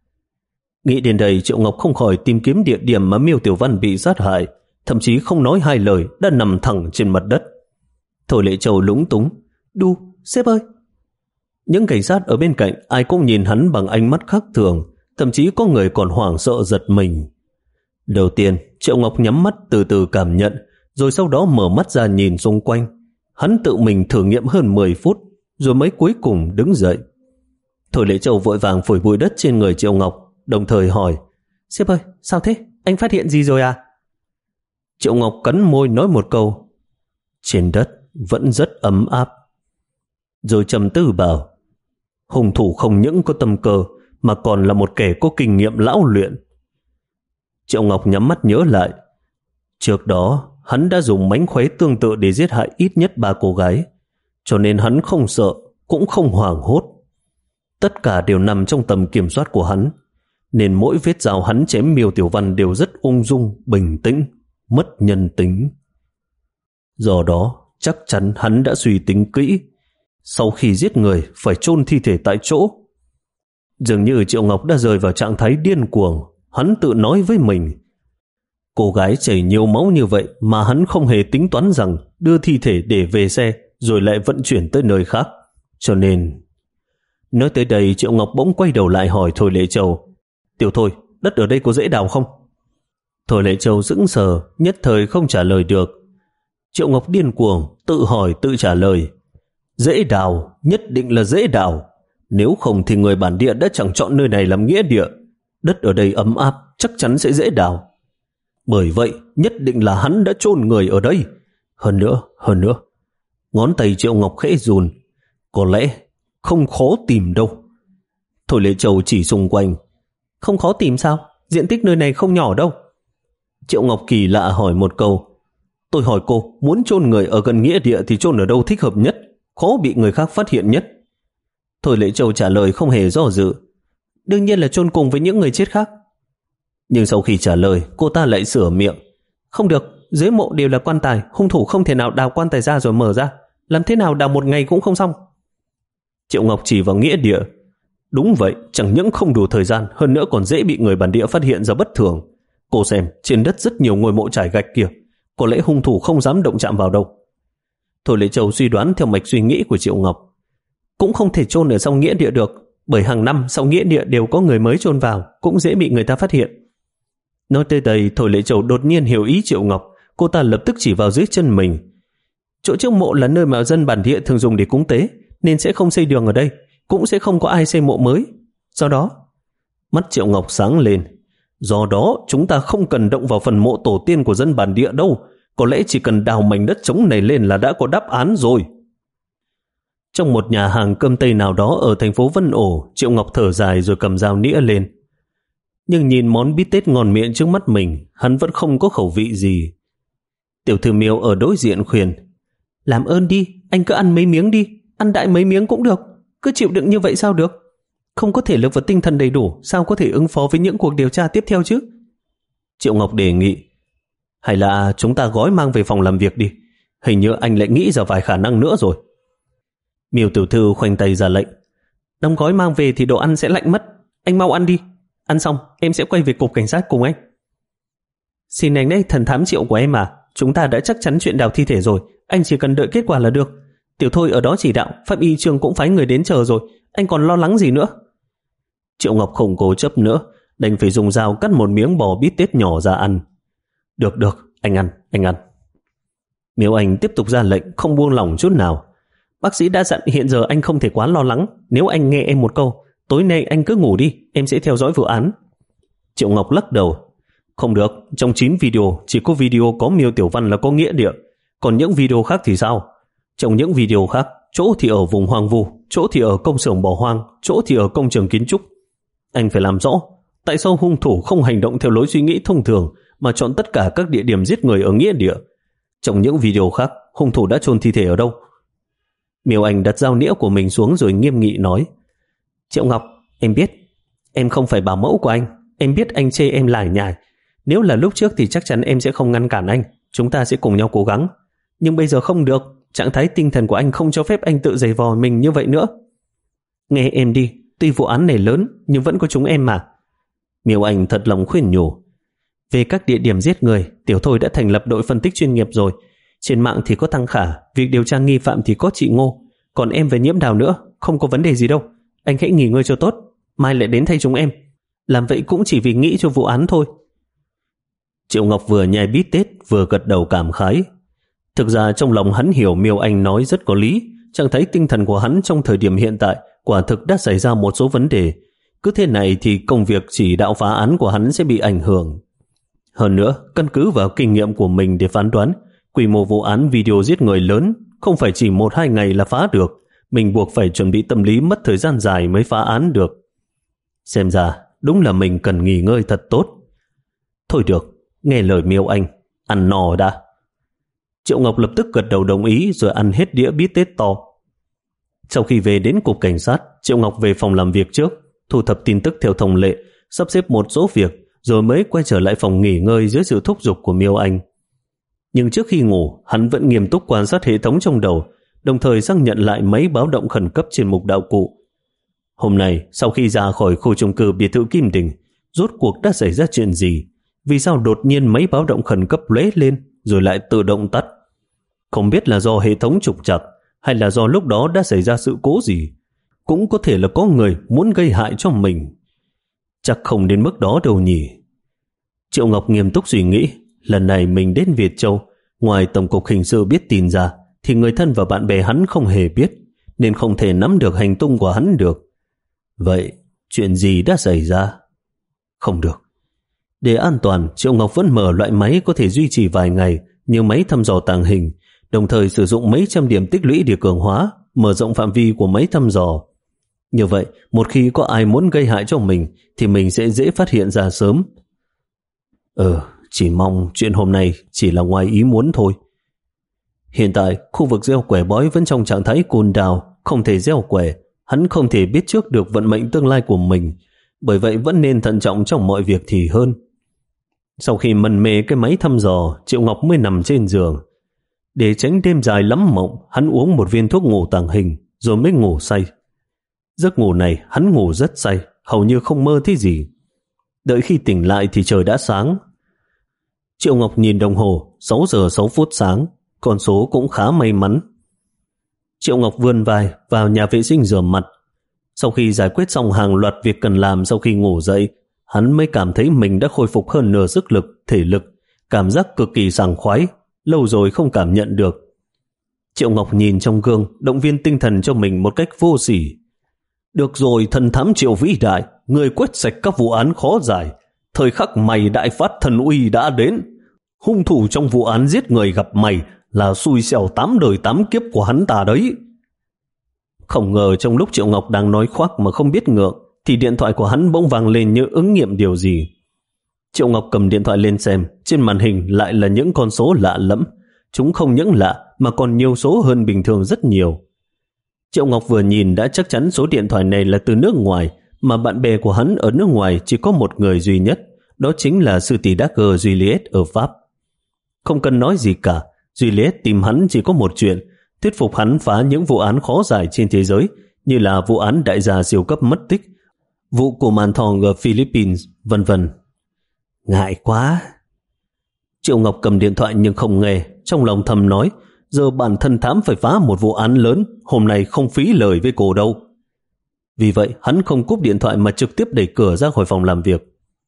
A: Nghĩ đến đây, Triệu Ngọc không khỏi tìm kiếm địa điểm mà Miêu Tiểu Văn bị sát hại, thậm chí không nói hai lời đã nằm thẳng trên mặt đất. Thôi Lệ Châu lúng túng, đu, sếp ơi. Những cảnh sát ở bên cạnh ai cũng nhìn hắn bằng ánh mắt khác thường, thậm chí có người còn hoảng sợ giật mình. Đầu tiên, Triệu Ngọc nhắm mắt từ từ cảm nhận, rồi sau đó mở mắt ra nhìn xung quanh. Hắn tự mình thử nghiệm hơn mười phút, rồi mới cuối cùng đứng dậy. Thôi Lệ Châu vội vàng phủi bụi đất trên người Triệu Ngọc, đồng thời hỏi, sếp ơi, sao thế? Anh phát hiện gì rồi à? Triệu Ngọc cắn môi nói một câu, trên đất vẫn rất ấm áp. Rồi trầm tư bảo, hung thủ không những có tâm cơ mà còn là một kẻ có kinh nghiệm lão luyện. Triệu Ngọc nhắm mắt nhớ lại. Trước đó, hắn đã dùng mánh khóe tương tự để giết hại ít nhất ba cô gái, cho nên hắn không sợ, cũng không hoảng hốt. Tất cả đều nằm trong tầm kiểm soát của hắn, nên mỗi vết dao hắn chém Miêu Tiểu Văn đều rất ung dung, bình tĩnh, mất nhân tính. Do đó, chắc chắn hắn đã suy tính kỹ, sau khi giết người phải chôn thi thể tại chỗ. Dường như Triệu Ngọc đã rơi vào trạng thái điên cuồng, hắn tự nói với mình. Cô gái chảy nhiều máu như vậy mà hắn không hề tính toán rằng đưa thi thể để về xe rồi lại vận chuyển tới nơi khác. Cho nên... Nói tới đây, Triệu Ngọc bỗng quay đầu lại hỏi Thôi Lệ Châu, Tiểu Thôi, đất ở đây có dễ đào không? Thôi Lệ Châu sững sờ, nhất thời không trả lời được. Triệu Ngọc điên cuồng, tự hỏi tự trả lời, dễ đào, nhất định là dễ đào. Nếu không thì người bản địa đã chẳng chọn nơi này làm nghĩa địa. Đất ở đây ấm áp, chắc chắn sẽ dễ đào. Bởi vậy, nhất định là hắn đã chôn người ở đây. Hơn nữa, hơn nữa. Ngón tay Triệu Ngọc khẽ run. Có lẽ không khó tìm đâu. Thôi Lệ Châu chỉ xung quanh. Không khó tìm sao? Diện tích nơi này không nhỏ đâu. Triệu Ngọc kỳ lạ hỏi một câu. Tôi hỏi cô, muốn chôn người ở gần nghĩa địa thì chôn ở đâu thích hợp nhất, khó bị người khác phát hiện nhất? Thôi Lệ Châu trả lời không hề do dự. Đương nhiên là chôn cùng với những người chết khác. Nhưng sau khi trả lời, cô ta lại sửa miệng. Không được, dưới mộ đều là quan tài, hung thủ không thể nào đào quan tài ra rồi mở ra. Làm thế nào đào một ngày cũng không xong. Triệu Ngọc chỉ vào nghĩa địa. Đúng vậy, chẳng những không đủ thời gian, hơn nữa còn dễ bị người bản địa phát hiện ra bất thường. Cô xem, trên đất rất nhiều ngôi mộ trải gạch kia, có lẽ hung thủ không dám động chạm vào đâu. Thôi Lệ Châu suy đoán theo mạch suy nghĩ của Triệu Ngọc. Cũng không thể chôn ở sau nghĩa địa được, bởi hàng năm sau nghĩa địa đều có người mới chôn vào, cũng dễ bị người ta phát hiện. Nói tới đây, Thôi Lệ Châu đột nhiên hiểu ý Triệu Ngọc, cô ta lập tức chỉ vào dưới chân mình. Chỗ trước mộ là nơi mà dân bản địa thường dùng để cúng tế, nên sẽ không xây đường ở đây, cũng sẽ không có ai xây mộ mới. Do đó, mắt Triệu Ngọc sáng lên. Do đó, chúng ta không cần động vào phần mộ tổ tiên của dân bản địa đâu. Có lẽ chỉ cần đào mảnh đất trống này lên là đã có đáp án rồi. Trong một nhà hàng cơm Tây nào đó ở thành phố Vân Ổ, Triệu Ngọc thở dài rồi cầm dao nĩa lên. Nhưng nhìn món bít tết ngon miệng trước mắt mình, hắn vẫn không có khẩu vị gì. Tiểu thư Miêu ở đối diện khuyên, làm ơn đi, anh cứ ăn mấy miếng đi, ăn đại mấy miếng cũng được, cứ chịu đựng như vậy sao được? Không có thể lực và tinh thần đầy đủ, sao có thể ứng phó với những cuộc điều tra tiếp theo chứ? Triệu Ngọc đề nghị, hay là chúng ta gói mang về phòng làm việc đi, hình như anh lại nghĩ ra vài khả năng nữa rồi. Miêu tiểu thư khoanh tay ra lệnh, đóng gói mang về thì đồ ăn sẽ lạnh mất, anh mau ăn đi, ăn xong em sẽ quay về cục cảnh sát cùng anh. Xin anh đấy, thần thám Triệu của em à, chúng ta đã chắc chắn chuyện đào thi thể rồi, anh chỉ cần đợi kết quả là được. Tiểu Thôi ở đó chỉ đạo, pháp y trường cũng phái người đến chờ rồi, anh còn lo lắng gì nữa? Triệu Ngọc không cố chấp nữa, đành phải dùng dao cắt một miếng bò bít tết nhỏ ra ăn. Được được, anh ăn, anh ăn. Miêu Anh tiếp tục ra lệnh, không buông lỏng chút nào. Bác sĩ đã dặn hiện giờ anh không thể quá lo lắng, nếu anh nghe em một câu, tối nay anh cứ ngủ đi, em sẽ theo dõi vụ án. Triệu Ngọc lắc đầu, không được, trong chín video chỉ có video có Miêu Tiểu Văn là có nghĩa địa, còn những video khác thì sao? Trong những video khác, chỗ thì ở vùng hoang vu, chỗ thì ở công xưởng bỏ hoang, chỗ thì ở công trường kiến trúc. Anh phải làm rõ, tại sao hung thủ không hành động theo lối suy nghĩ thông thường mà chọn tất cả các địa điểm giết người ở nghĩa địa? Trong những video khác, hung thủ đã chôn thi thể ở đâu? Miêu Anh đặt dao nĩa của mình xuống rồi nghiêm nghị nói, Triệu Ngọc, em biết, em không phải bảo mẫu của anh, em biết anh chê em lải nhải. Nếu là lúc trước thì chắc chắn em sẽ không ngăn cản anh, chúng ta sẽ cùng nhau cố gắng. Nhưng bây giờ không được, trạng thái tinh thần của anh không cho phép anh tự giày vò mình như vậy nữa. Nghe em đi, tuy vụ án này lớn nhưng vẫn có chúng em mà. Miêu Anh thật lòng khuyên nhủ. Về các địa điểm giết người, Tiểu Thôi đã thành lập đội phân tích chuyên nghiệp rồi. Trên mạng thì có Thăng Khả, việc điều tra nghi phạm thì có chị Ngô, còn em về Nhiễm Đào nữa, không có vấn đề gì đâu. Anh hãy nghỉ ngơi cho tốt, mai lại đến thay chúng em. Làm vậy cũng chỉ vì nghĩ cho vụ án thôi. Triệu Ngọc vừa nhai bít tết vừa gật đầu cảm khái. Thực ra trong lòng hắn hiểu Miêu Anh nói rất có lý, chẳng thấy tinh thần của hắn trong thời điểm hiện tại quả thực đã xảy ra một số vấn đề. Cứ thế này thì công việc chỉ đạo phá án của hắn sẽ bị ảnh hưởng. Hơn nữa, căn cứ vào kinh nghiệm của mình để phán đoán, quy mô vụ án video giết người lớn không phải chỉ một hai ngày là phá được, mình buộc phải chuẩn bị tâm lý mất thời gian dài mới phá án được. Xem ra, đúng là mình cần nghỉ ngơi thật tốt. Thôi được, nghe lời Miêu Anh, ăn no đã. Triệu Ngọc lập tức gật đầu đồng ý rồi ăn hết đĩa bít tết to. Sau khi về đến cục cảnh sát, Triệu Ngọc về phòng làm việc trước, thu thập tin tức theo thông lệ, sắp xếp một số việc, rồi mới quay trở lại phòng nghỉ ngơi dưới sự thúc giục của Miêu Anh. Nhưng trước khi ngủ, hắn vẫn nghiêm túc quan sát hệ thống trong đầu, đồng thời xác nhận lại mấy báo động khẩn cấp trên mục đạo cụ. Hôm nay, sau khi ra khỏi khu chung cư biệt thự Kim Đình, rốt cuộc đã xảy ra chuyện gì? Vì sao đột nhiên mấy báo động khẩn cấp lóe lên rồi lại tự động tắt? Không biết là do hệ thống trục trặc hay là do lúc đó đã xảy ra sự cố gì. Cũng có thể là có người muốn gây hại cho mình. Chắc không đến mức đó đâu nhỉ. Triệu Ngọc nghiêm túc suy nghĩ, lần này mình đến Việt Châu, ngoài Tổng cục Hình sự biết tin ra thì người thân và bạn bè hắn không hề biết, nên không thể nắm được hành tung của hắn được. Vậy chuyện gì đã xảy ra? Không được. Để an toàn, Triệu Ngọc vẫn mở loại máy có thể duy trì vài ngày như máy thăm dò tàng hình, đồng thời sử dụng mấy trăm điểm tích lũy để cường hóa, mở rộng phạm vi của máy thăm dò. Như vậy, một khi có ai muốn gây hại cho mình thì mình sẽ dễ phát hiện ra sớm. Ờ, chỉ mong chuyện hôm nay chỉ là ngoài ý muốn thôi. Hiện tại, khu vực gieo quẻ bói vẫn trong trạng thái cool down, không thể gieo quẻ. Hắn không thể biết trước được vận mệnh tương lai của mình, bởi vậy vẫn nên thận trọng trong mọi việc thì hơn. Sau khi mân mê cái máy thăm dò, Triệu Ngọc mới nằm trên giường. Để tránh đêm dài lắm mộng, hắn uống một viên thuốc ngủ tàng hình, rồi mới ngủ say. Giấc ngủ này hắn ngủ rất say, hầu như không mơ thấy gì. Đợi khi tỉnh lại thì trời đã sáng. Triệu Ngọc nhìn đồng hồ, sáu giờ sáu phút sáng, con số cũng khá may mắn. Triệu Ngọc vươn vai vào nhà vệ sinh rửa mặt. Sau khi giải quyết xong hàng loạt việc cần làm sau khi ngủ dậy, hắn mới cảm thấy mình đã khôi phục hơn nửa sức lực, thể lực, cảm giác cực kỳ sảng khoái, lâu rồi không cảm nhận được. Triệu Ngọc nhìn trong gương, động viên tinh thần cho mình một cách vô sỉ. Được rồi, thần thám Triệu vĩ đại, người quét sạch các vụ án khó giải. Thời khắc mày đại phát thần uy đã đến. Hung thủ trong vụ án giết người gặp mày là xui xẻo tám đời tám kiếp của hắn ta đấy. Không ngờ trong lúc Triệu Ngọc đang nói khoác mà không biết ngượng, thì điện thoại của hắn bỗng vang lên như ứng nghiệm điều gì. Triệu Ngọc cầm điện thoại lên xem, trên màn hình lại là những con số lạ lẫm. Chúng không những lạ mà còn nhiều số hơn bình thường rất nhiều. Triệu Ngọc vừa nhìn đã chắc chắn số điện thoại này là từ nước ngoài, mà bạn bè của hắn ở nước ngoài chỉ có một người duy nhất, đó chính là sư tỷ Dagger Juliet ở Pháp. Không cần nói gì cả, Juliet tìm hắn chỉ có một chuyện, thuyết phục hắn phá những vụ án khó giải trên thế giới, như là vụ án đại gia siêu cấp mất tích, vụ của màn thòng ở Philippines, vân vân. Ngại quá. Triệu Ngọc cầm điện thoại nhưng không nghe, trong lòng thầm nói, giờ bản thân thám phải phá một vụ án lớn, hôm nay không phí lời với cô đâu. Vì vậy, hắn không cúp điện thoại mà trực tiếp đẩy cửa ra khỏi phòng làm việc.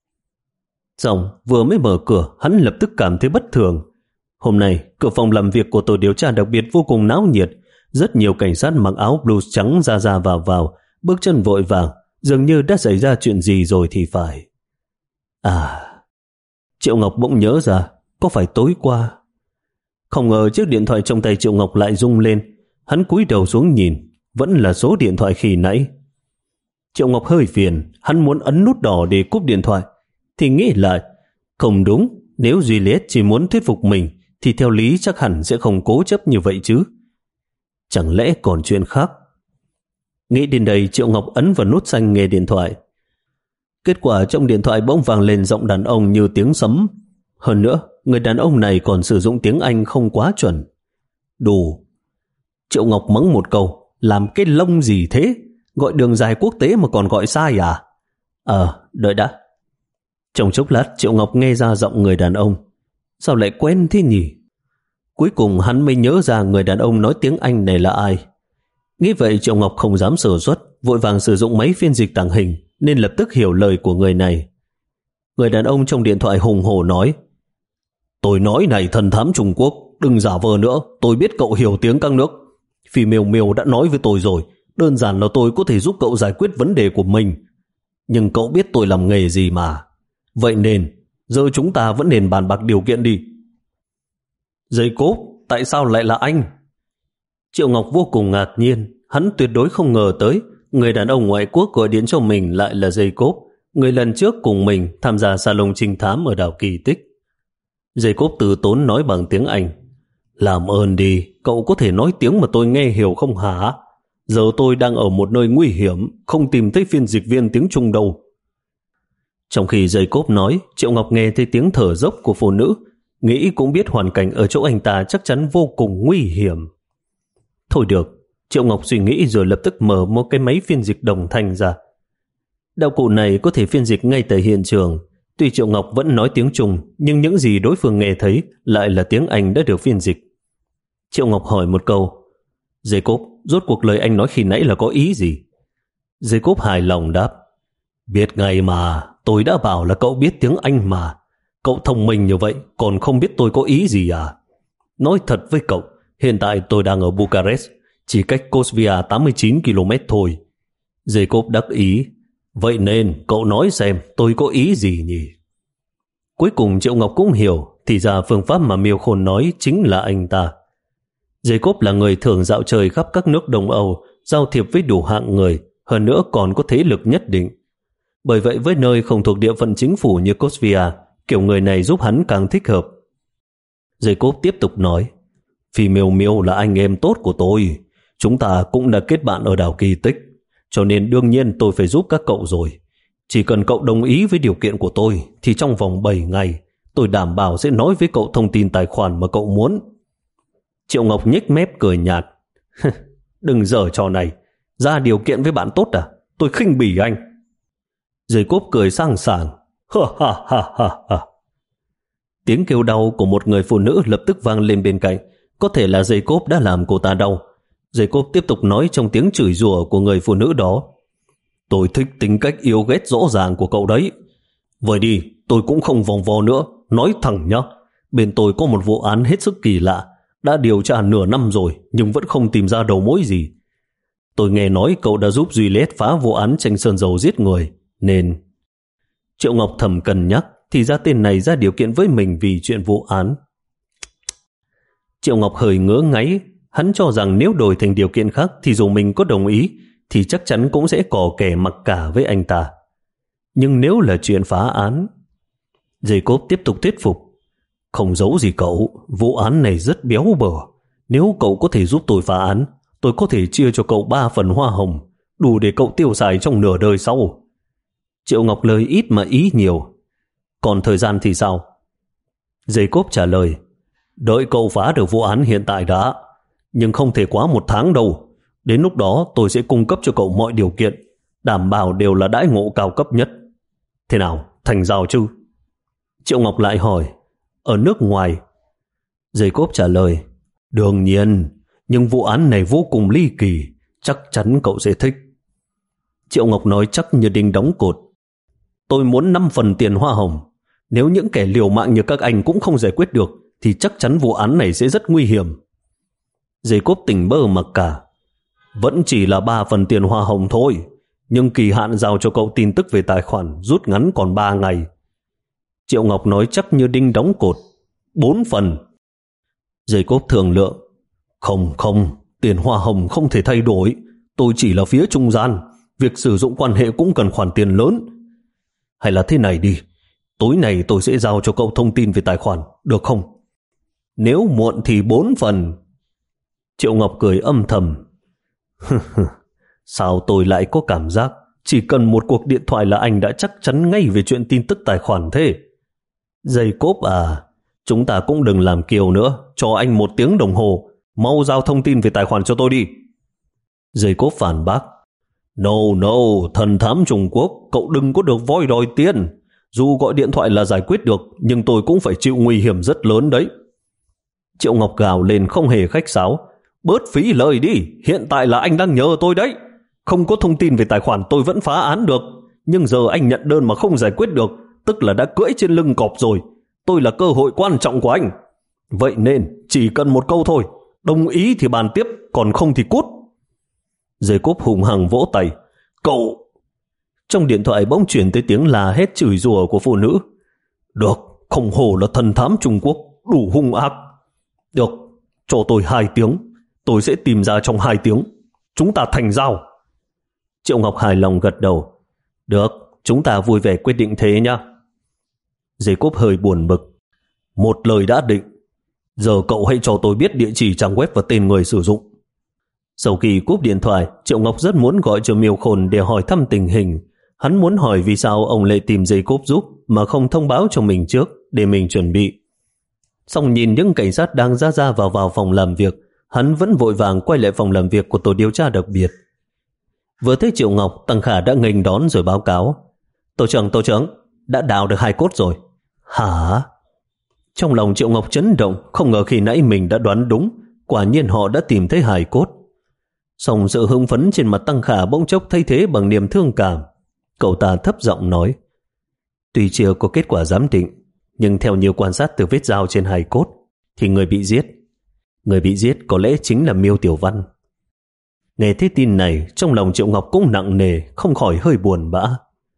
A: Xong, vừa mới mở cửa, hắn lập tức cảm thấy bất thường. Hôm nay, cửa phòng làm việc của tổ điều tra đặc biệt vô cùng náo nhiệt, rất nhiều cảnh sát mặc áo blues trắng ra ra vào vào, bước chân vội vàng, dường như đã xảy ra chuyện gì rồi thì phải. À, Triệu Ngọc bỗng nhớ ra, có phải tối qua? Không ngờ chiếc điện thoại trong tay Triệu Ngọc lại rung lên, hắn cúi đầu xuống nhìn, vẫn là số điện thoại khi nãy. Triệu Ngọc hơi phiền, hắn muốn ấn nút đỏ để cúp điện thoại, thì nghĩ lại, không đúng, nếu Juliet chỉ muốn thuyết phục mình, thì theo lý chắc hẳn sẽ không cố chấp như vậy chứ. Chẳng lẽ còn chuyện khác? Nghĩ đến đây, Triệu Ngọc ấn vào nút xanh nghe điện thoại. Kết quả trong điện thoại bỗng vang lên giọng đàn ông như tiếng sấm. Hơn nữa, người đàn ông này còn sử dụng tiếng Anh không quá chuẩn. Đủ. Triệu Ngọc mắng một câu, làm cái lông gì thế? Gọi đường dài quốc tế mà còn gọi sai à? Ờ, đợi đã. Trong chốc lát Triệu Ngọc nghe ra giọng người đàn ông. Sao lại quen thế nhỉ? Cuối cùng hắn mới nhớ ra người đàn ông nói tiếng Anh này là ai. Nghĩ vậy Triệu Ngọc không dám sơ suất, vội vàng sử dụng máy phiên dịch tàng hình, nên lập tức hiểu lời của người này. Người đàn ông trong điện thoại hùng hổ nói, tôi nói này thần thám Trung Quốc, đừng giả vờ nữa, tôi biết cậu hiểu tiếng các nước. Phi Miêu Miêu đã nói với tôi rồi, đơn giản là tôi có thể giúp cậu giải quyết vấn đề của mình. Nhưng cậu biết tôi làm nghề gì mà. Vậy nên, giờ chúng ta vẫn nên bàn bạc điều kiện đi. Jacob, tại sao lại là anh? Triệu Ngọc vô cùng ngạc nhiên, hắn tuyệt đối không ngờ tới người đàn ông ngoại quốc gọi điện cho mình lại là Jacob, người lần trước cùng mình tham gia salon trinh thám ở đảo Kỳ Tích. Jacob từ tốn nói bằng tiếng Anh, làm ơn đi, cậu có thể nói tiếng mà tôi nghe hiểu không hả? Giờ tôi đang ở một nơi nguy hiểm, không tìm thấy phiên dịch viên tiếng Trung đâu. Trong khi Jacob nói, Triệu Ngọc nghe thấy tiếng thở dốc của phụ nữ, nghĩ cũng biết hoàn cảnh ở chỗ anh ta chắc chắn vô cùng nguy hiểm. Thôi được, Triệu Ngọc suy nghĩ rồi lập tức mở một cái máy phiên dịch đồng thanh ra. Đạo cụ này có thể phiên dịch ngay tại hiện trường. Tuy Triệu Ngọc vẫn nói tiếng Trung, nhưng những gì đối phương nghe thấy lại là tiếng Anh đã được phiên dịch. Triệu Ngọc hỏi một câu, Jacob, rốt cuộc lời anh nói khi nãy là có ý gì? Jacob hài lòng đáp, biết ngay mà, tôi đã bảo là cậu biết tiếng Anh mà. Cậu thông minh như vậy, còn không biết tôi có ý gì à? Nói thật với cậu, hiện tại tôi đang ở Bucharest, chỉ cách Kosvia tám mươi chín ki lô mét thôi. Jacob đắc ý, vậy nên cậu nói xem tôi có ý gì nhỉ? Cuối cùng Triệu Ngọc cũng hiểu, thì ra phương pháp mà Miêu Khôn nói chính là anh ta. Jacob là người thường dạo chơi khắp các nước Đông Âu, giao thiệp với đủ hạng người, hơn nữa còn có thế lực nhất định. Bởi vậy với nơi không thuộc địa phận chính phủ như Kosvia, kiểu người này giúp hắn càng thích hợp. Jacob tiếp tục nói, Phi Miêu Miêu là anh em tốt của tôi, chúng ta cũng đã kết bạn ở đảo Kỳ Tích, cho nên đương nhiên tôi phải giúp các cậu rồi. Chỉ cần cậu đồng ý với điều kiện của tôi, thì trong vòng bảy ngày, tôi đảm bảo sẽ nói với cậu thông tin tài khoản mà cậu muốn. Triệu Ngọc nhếch mép cười nhạt, đừng giở trò này, ra điều kiện với bạn tốt à? Tôi khinh bỉ anh. Jacob cười sang sảng, ha ha ha ha ha. Tiếng kêu đau của một người phụ nữ lập tức vang lên bên cạnh, có thể là Jacob đã làm cô ta đau. Jacob tiếp tục nói trong tiếng chửi rủa của người phụ nữ đó, tôi thích tính cách yêu ghét rõ ràng của cậu đấy. Vậy đi, tôi cũng không vòng vo nữa, nói thẳng nhá. Bên tôi có một vụ án hết sức kỳ lạ, đã điều tra nửa năm rồi nhưng vẫn không tìm ra đầu mối gì. Tôi nghe nói cậu đã giúp Juliet phá vụ án tranh sơn dầu giết người, nên... Triệu Ngọc thầm cân nhắc, thì ra tên này ra điều kiện với mình vì chuyện vụ án. Triệu Ngọc hơi ngỡ ngáy, hắn cho rằng nếu đổi thành điều kiện khác thì dù mình có đồng ý thì chắc chắn cũng sẽ cò kè mặc cả với anh ta. Nhưng nếu là chuyện phá án... Jacob tiếp tục thuyết phục. Không giấu gì cậu, vụ án này rất béo bở. Nếu cậu có thể giúp tôi phá án, tôi có thể chia cho cậu ba phần hoa hồng, đủ để cậu tiêu xài trong nửa đời sau. Triệu Ngọc lời ít mà ý nhiều. Còn thời gian thì sao? Jacob trả lời, đợi cậu phá được vụ án hiện tại đã, nhưng không thể quá một tháng đâu. Đến lúc đó tôi sẽ cung cấp cho cậu mọi điều kiện, đảm bảo đều là đãi ngộ cao cấp nhất. Thế nào, thành giao chứ? Triệu Ngọc lại hỏi, ở nước ngoài? Jacob trả lời, đương nhiên, nhưng vụ án này vô cùng ly kỳ, chắc chắn cậu sẽ thích. Triệu Ngọc nói chắc như đinh đóng cột, tôi muốn năm phần tiền hoa hồng. Nếu những kẻ liều mạng như các anh cũng không giải quyết được thì chắc chắn vụ án này sẽ rất nguy hiểm. Jacob tỉnh bơ mặc cả, vẫn chỉ là ba phần tiền hoa hồng thôi, nhưng kỳ hạn giao cho cậu tin tức về tài khoản rút ngắn còn ba ngày. Triệu Ngọc nói chắc như đinh đóng cột, bốn phần. Jacob thương lượng, không không, tiền hoa hồng không thể thay đổi, tôi chỉ là phía trung gian, việc sử dụng quan hệ cũng cần khoản tiền lớn. Hay là thế này đi, tối nay tôi sẽ giao cho cậu thông tin về tài khoản, được không? Nếu muộn thì bốn phần. Triệu Ngọc cười âm thầm. Sao tôi lại có cảm giác chỉ cần một cuộc điện thoại là anh đã chắc chắn ngay về chuyện tin tức tài khoản thế? Jacob à, chúng ta cũng đừng làm kiều nữa, cho anh một tiếng đồng hồ, mau giao thông tin về tài khoản cho tôi đi. Jacob phản bác, No, no, thần thám Trung Quốc, cậu đừng có được voi đòi tiền. Dù gọi điện thoại là giải quyết được, nhưng tôi cũng phải chịu nguy hiểm rất lớn đấy. Triệu Ngọc gào lên không hề khách sáo, bớt phí lời đi, hiện tại là anh đang nhờ tôi đấy. Không có thông tin về tài khoản tôi vẫn phá án được, nhưng giờ anh nhận đơn mà không giải quyết được, tức là đã cưỡi trên lưng cọp rồi. Tôi là cơ hội quan trọng của anh. Vậy nên chỉ cần một câu thôi, đồng ý thì bàn tiếp, còn không thì cút. Jacob hùng hằng vỗ tay, cậu... Trong điện thoại bỗng chuyển tới tiếng la hét chửi rủa của phụ nữ. Được, không hổ là thần thám Trung Quốc, đủ hung ác. Được, cho tôi hai tiếng, tôi sẽ tìm ra trong hai tiếng. Chúng ta thành giao. Triệu Ngọc hài lòng gật đầu. Được, chúng ta vui vẻ quyết định thế nhá. Jacob hơi buồn bực. Một lời đã định. Giờ cậu hãy cho tôi biết địa chỉ trang web và tên người sử dụng. Sau khi cúp điện thoại, Triệu Ngọc rất muốn gọi cho Miêu Khôn để hỏi thăm tình hình. Hắn muốn hỏi vì sao ông lại tìm Jacob giúp mà không thông báo cho mình trước để mình chuẩn bị. Xong nhìn những cảnh sát đang ra ra vào vào phòng làm việc, hắn vẫn vội vàng quay lại phòng làm việc của tổ điều tra đặc biệt. Vừa thấy Triệu Ngọc, Tăng Khả đã nghênh đón rồi báo cáo. Tổ trưởng, tổ trưởng, đã đào được hài cốt rồi. Hả? Trong lòng Triệu Ngọc chấn động, không ngờ khi nãy mình đã đoán đúng, quả nhiên họ đã tìm thấy hài cốt. Xong sự hưng phấn trên mặt Tăng Khả bỗng chốc thay thế bằng niềm thương cảm. Cậu ta thấp giọng nói, tuy chưa có kết quả giám định, nhưng theo nhiều quan sát từ vết dao trên hài cốt, thì người bị giết, người bị giết có lẽ chính là Miêu Tiểu Văn. Nghe thấy tin này, trong lòng Triệu Ngọc cũng nặng nề, không khỏi hơi buồn bã.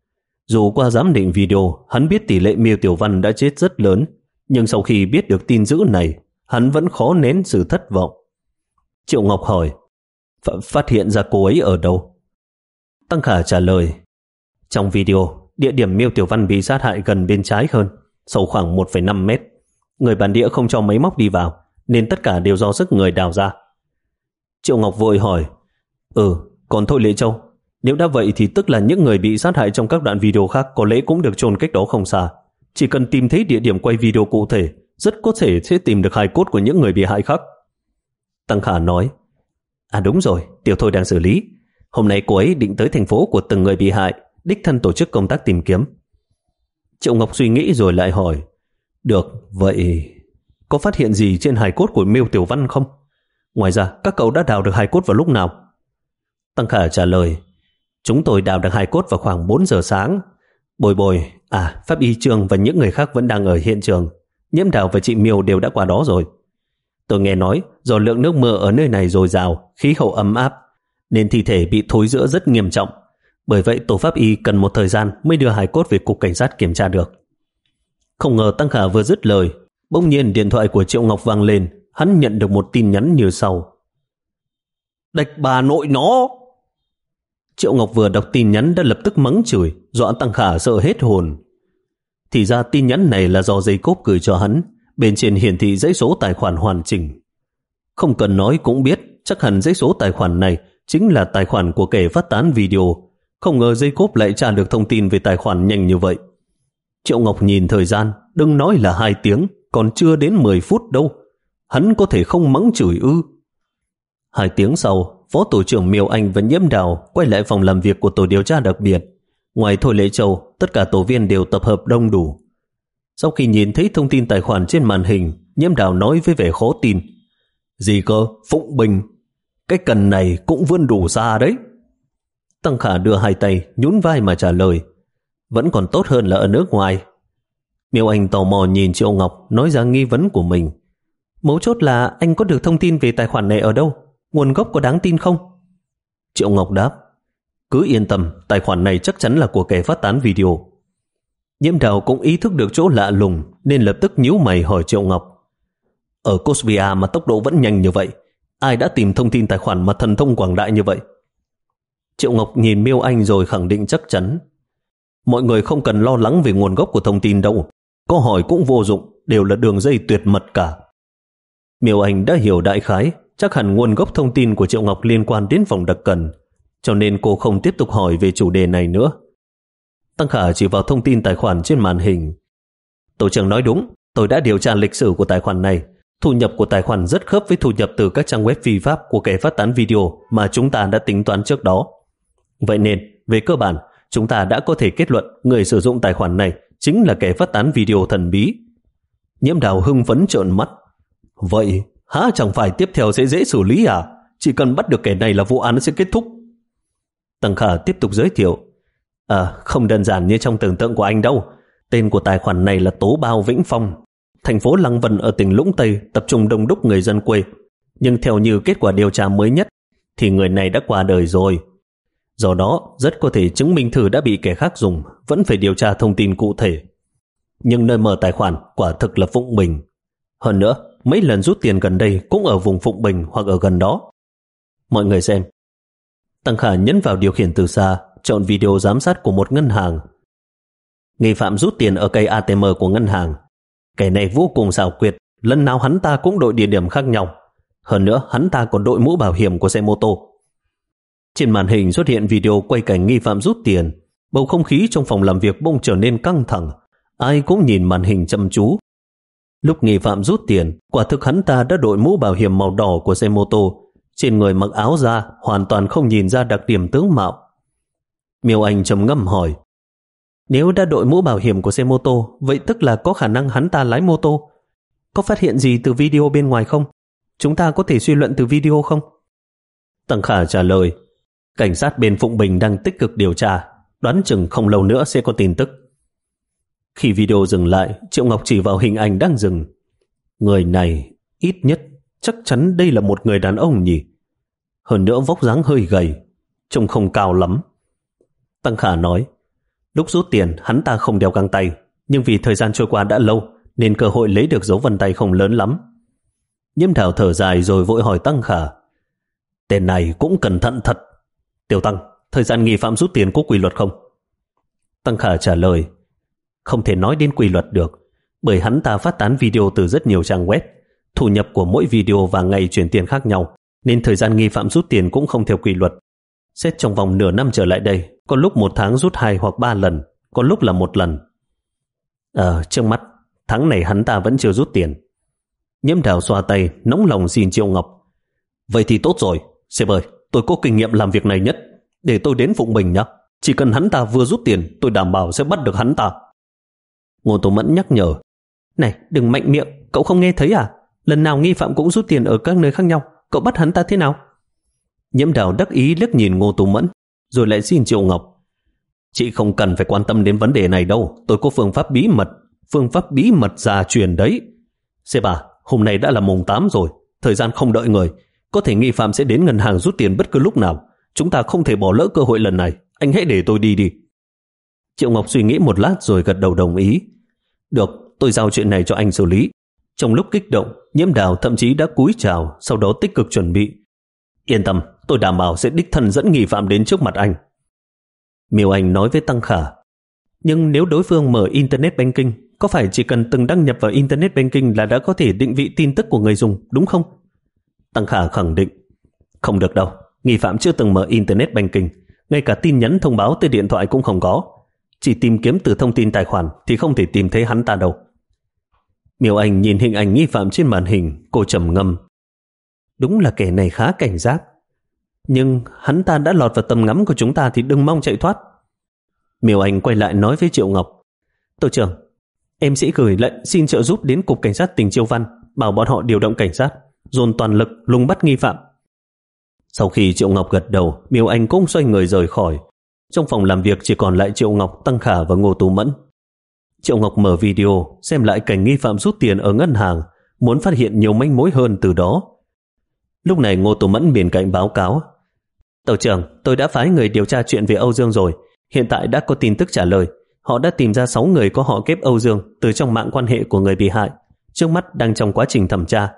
A: Dù qua giám định video, hắn biết tỷ lệ Miêu Tiểu Văn đã chết rất lớn, nhưng sau khi biết được tin dữ này, hắn vẫn khó nén sự thất vọng. Triệu Ngọc hỏi, phát hiện ra cô ấy ở đâu? Tăng Khả trả lời, trong video, địa điểm Miêu Tiểu Văn bị sát hại gần bên trái hơn, sâu khoảng một phẩy năm mét. Người bản địa không cho máy móc đi vào, nên tất cả đều do sức người đào ra. Triệu Ngọc vội hỏi, Ừ, còn Thôi Lệ Châu, nếu đã vậy thì tức là những người bị sát hại trong các đoạn video khác có lẽ cũng được chôn cách đó không xa. Chỉ cần tìm thấy địa điểm quay video cụ thể, rất có thể sẽ tìm được hài cốt của những người bị hại khác. Tăng Khả nói, À đúng rồi, Tiểu Thôi đang xử lý. Hôm nay cô ấy định tới thành phố của từng người bị hại, đích thân tổ chức công tác tìm kiếm. Triệu Ngọc suy nghĩ rồi lại hỏi, Được, vậy có phát hiện gì trên hài cốt của Miêu Tiểu Văn không? Ngoài ra, các cậu đã đào được hài cốt vào lúc nào? Tăng Khả trả lời, Chúng tôi đào được hài cốt vào khoảng bốn giờ sáng. Bồi Bồi, à, Pháp Y Trương và những người khác vẫn đang ở hiện trường. Nhiễm Đào và chị Miêu đều đã qua đó rồi. Tôi nghe nói do lượng nước mưa ở nơi này dồi dào, khí hậu ấm áp, nên thi thể bị thối rữa rất nghiêm trọng. Bởi vậy tổ pháp y cần một thời gian mới đưa hài cốt về cục cảnh sát kiểm tra được. Không ngờ Tăng Khả vừa dứt lời, bỗng nhiên điện thoại của Triệu Ngọc vang lên. Hắn nhận được một tin nhắn như sau: Đạch bà nội nó. Triệu Ngọc vừa đọc tin nhắn đã lập tức mắng chửi, dọa Tăng Khả sợ hết hồn. Thì ra tin nhắn này là do Jacob gửi cho hắn, bên trên hiển thị dãy số tài khoản hoàn chỉnh. Không cần nói cũng biết, chắc hẳn dãy số tài khoản này chính là tài khoản của kẻ phát tán video. Không ngờ Jacob lại tra được thông tin về tài khoản nhanh như vậy. Triệu Ngọc nhìn thời gian, đừng nói là hai tiếng, còn chưa đến mười phút đâu. Hắn có thể không mắng chửi ư? Hai tiếng sau, Phó Tổ trưởng Miêu Anh và Nhiễm Đào quay lại phòng làm việc của tổ điều tra đặc biệt. Ngoài Thôi Lễ Châu, tất cả tổ viên đều tập hợp đông đủ. Sau khi nhìn thấy thông tin tài khoản trên màn hình, Nhiễm Đào nói với vẻ khó tin: Gì cơ, Phụng Bình? Cái cần này cũng vươn đủ xa đấy. Tăng Khả đưa hai tay nhún vai mà trả lời: Vẫn còn tốt hơn là ở nước ngoài. Miêu Anh tò mò nhìn Triệu Ngọc, nói ra nghi vấn của mình: Mấu chốt là anh có được thông tin về tài khoản này ở đâu? Nguồn gốc có đáng tin không? Triệu Ngọc đáp: Cứ yên tâm, tài khoản này chắc chắn là của kẻ phát tán video. Nhiễm Đào cũng ý thức được chỗ lạ lùng nên lập tức nhíu mày hỏi Triệu Ngọc: Ở Cosvia mà tốc độ vẫn nhanh như vậy, ai đã tìm thông tin tài khoản mà thần thông quảng đại như vậy? Triệu Ngọc nhìn Miêu Anh rồi khẳng định chắc chắn: Mọi người không cần lo lắng về nguồn gốc của thông tin đâu, có hỏi cũng vô dụng, đều là đường dây tuyệt mật cả. Miêu Anh đã hiểu đại khái, chắc hẳn nguồn gốc thông tin của Triệu Ngọc liên quan đến phòng đặc cần, cho nên cô không tiếp tục hỏi về chủ đề này nữa. Tăng Khả chỉ vào thông tin tài khoản trên màn hình: Tổ trưởng nói đúng, tôi đã điều tra lịch sử của tài khoản này. Thu nhập của tài khoản rất khớp với thu nhập từ các trang web phi pháp của kẻ phát tán video mà chúng ta đã tính toán trước đó. Vậy nên, về cơ bản, chúng ta đã có thể kết luận người sử dụng tài khoản này chính là kẻ phát tán video thần bí. Nhiễm Đào hưng phấn trợn mắt: Vậy, hả, chẳng phải tiếp theo sẽ dễ xử lý à? Chỉ cần bắt được kẻ này là vụ án sẽ kết thúc. Tăng Khả tiếp tục giới thiệu: À, không đơn giản như trong tưởng tượng của anh đâu. Tên của tài khoản này là Tố Bao Vĩnh Phong. Thành phố Lăng Vân ở tỉnh Lũng Tây tập trung đông đúc người dân quê. Nhưng theo như kết quả điều tra mới nhất, thì người này đã qua đời rồi. Do đó, rất có thể chứng minh thư đã bị kẻ khác dùng, vẫn phải điều tra thông tin cụ thể. Nhưng nơi mở tài khoản quả thực là Phụng Bình. Hơn nữa, mấy lần rút tiền gần đây cũng ở vùng Phụng Bình hoặc ở gần đó. Mọi người xem. Tăng Khả nhấn vào điều khiển từ xa, chọn video giám sát của một ngân hàng. Nghi phạm rút tiền ở cây a tê em của ngân hàng. Kẻ này vô cùng xảo quyệt, lần nào hắn ta cũng đội địa điểm khác nhau. Hơn nữa, hắn ta còn đội mũ bảo hiểm của xe mô tô. Trên màn hình xuất hiện video quay cảnh nghi phạm rút tiền. Bầu không khí trong phòng làm việc bỗng trở nên căng thẳng. Ai cũng nhìn màn hình chăm chú. Lúc nghi phạm rút tiền, quả thực hắn ta đã đội mũ bảo hiểm màu đỏ của xe mô tô. Trên người mặc áo da, hoàn toàn không nhìn ra đặc điểm tướng mạo. Miêu Anh trầm ngâm hỏi: Nếu đã đội mũ bảo hiểm của xe mô tô, vậy tức là có khả năng hắn ta lái mô tô. Có phát hiện gì từ video bên ngoài không? Chúng ta có thể suy luận từ video không? Tăng Khả trả lời: Cảnh sát bên Phụng Bình đang tích cực điều tra, đoán chừng không lâu nữa sẽ có tin tức. Khi video dừng lại, Triệu Ngọc chỉ vào hình ảnh đang dừng. Người này, ít nhất, chắc chắn đây là một người đàn ông nhỉ? Hơn nữa vóc dáng hơi gầy, trông không cao lắm. Tăng Khả nói: Lúc rút tiền, hắn ta không đeo găng tay, nhưng vì thời gian trôi qua đã lâu, nên cơ hội lấy được dấu vân tay không lớn lắm. Nhiễm Đào thở dài rồi vội hỏi Tăng Khả: Tên này cũng cẩn thận thật. Tiểu Tăng, thời gian nghi phạm rút tiền có quy luật không? Tăng Khả trả lời: Không thể nói đến quy luật được, bởi hắn ta phát tán video từ rất nhiều trang web. Thu nhập của mỗi video và ngày chuyển tiền khác nhau, nên thời gian nghi phạm rút tiền cũng không theo quy luật. Xét trong vòng nửa năm trở lại đây, có lúc một tháng rút hai hoặc ba lần, có lúc là một lần. Ờ, trước mắt, tháng này hắn ta vẫn chưa rút tiền. Nhiễm Đào xoa tay, nóng lòng xin Triệu Ngọc: Vậy thì tốt rồi, sếp ơi, tôi có kinh nghiệm làm việc này nhất. Để tôi đến Phụng Bình nhé. Chỉ cần hắn ta vừa rút tiền, tôi đảm bảo sẽ bắt được hắn ta. Ngô Tố Mẫn nhắc nhở: Này, đừng mạnh miệng, cậu không nghe thấy à? Lần nào nghi phạm cũng rút tiền ở các nơi khác nhau, cậu bắt hắn ta thế nào? Nhiễm Đào đắc ý liếc nhìn Ngô Tố Mẫn, rồi lại xin Triệu Ngọc: Chị không cần phải quan tâm đến vấn đề này đâu, tôi có phương pháp bí mật. phương pháp bí mật gia truyền đấy. Sếp à, hôm nay đã là mùng tám rồi, thời gian không đợi người. Có thể nghi phạm sẽ đến ngân hàng rút tiền bất cứ lúc nào. Chúng ta không thể bỏ lỡ cơ hội lần này. Anh hãy để tôi đi đi. Triệu Ngọc suy nghĩ một lát rồi gật đầu đồng ý. Được, tôi giao chuyện này cho anh xử lý. Trong lúc kích động, Nhiễm Đào thậm chí đã cúi chào, sau đó tích cực chuẩn bị. Yên tâm, tôi đảm bảo sẽ đích thân dẫn nghi phạm đến trước mặt anh. Miêu Anh nói với Tăng Khả. Nhưng nếu đối phương mở Internet Banking, có phải chỉ cần từng đăng nhập vào Internet Banking là đã có thể định vị tin tức của người dùng, đúng không? Tăng Khả khẳng định. Không được đâu, nghi phạm chưa từng mở Internet Banking, ngay cả tin nhắn thông báo tới điện thoại cũng không có. Chỉ tìm kiếm từ thông tin tài khoản thì không thể tìm thấy hắn ta đâu. Miêu Anh nhìn hình ảnh nghi phạm trên màn hình, cô trầm ngâm. Đúng là kẻ này khá cảnh giác. Nhưng hắn ta đã lọt vào tầm ngắm của chúng ta thì đừng mong chạy thoát. Miêu Anh quay lại nói với Triệu Ngọc. Tổ trưởng, em sẽ gửi lệnh xin trợ giúp đến Cục Cảnh sát tỉnh Chiêu Văn, bảo bọn họ điều động cảnh sát, dồn toàn lực lùng bắt nghi phạm. Sau khi Triệu Ngọc gật đầu, Miêu Anh cũng xoay người rời khỏi. Trong phòng làm việc chỉ còn lại Triệu Ngọc, Tăng Khả và Ngô Tú Mẫn. Triệu Ngọc mở video, xem lại cảnh nghi phạm rút tiền ở ngân hàng, muốn phát hiện nhiều manh mối hơn từ đó. Lúc này Ngô Tú Mẫn bên cạnh báo cáo. Tổ trưởng, tôi đã phái người điều tra chuyện về Âu Dương rồi. Hiện tại đã có tin tức trả lời. Họ đã tìm ra sáu người có họ kép Âu Dương từ trong mạng quan hệ của người bị hại. Trước mắt đang trong quá trình thẩm tra.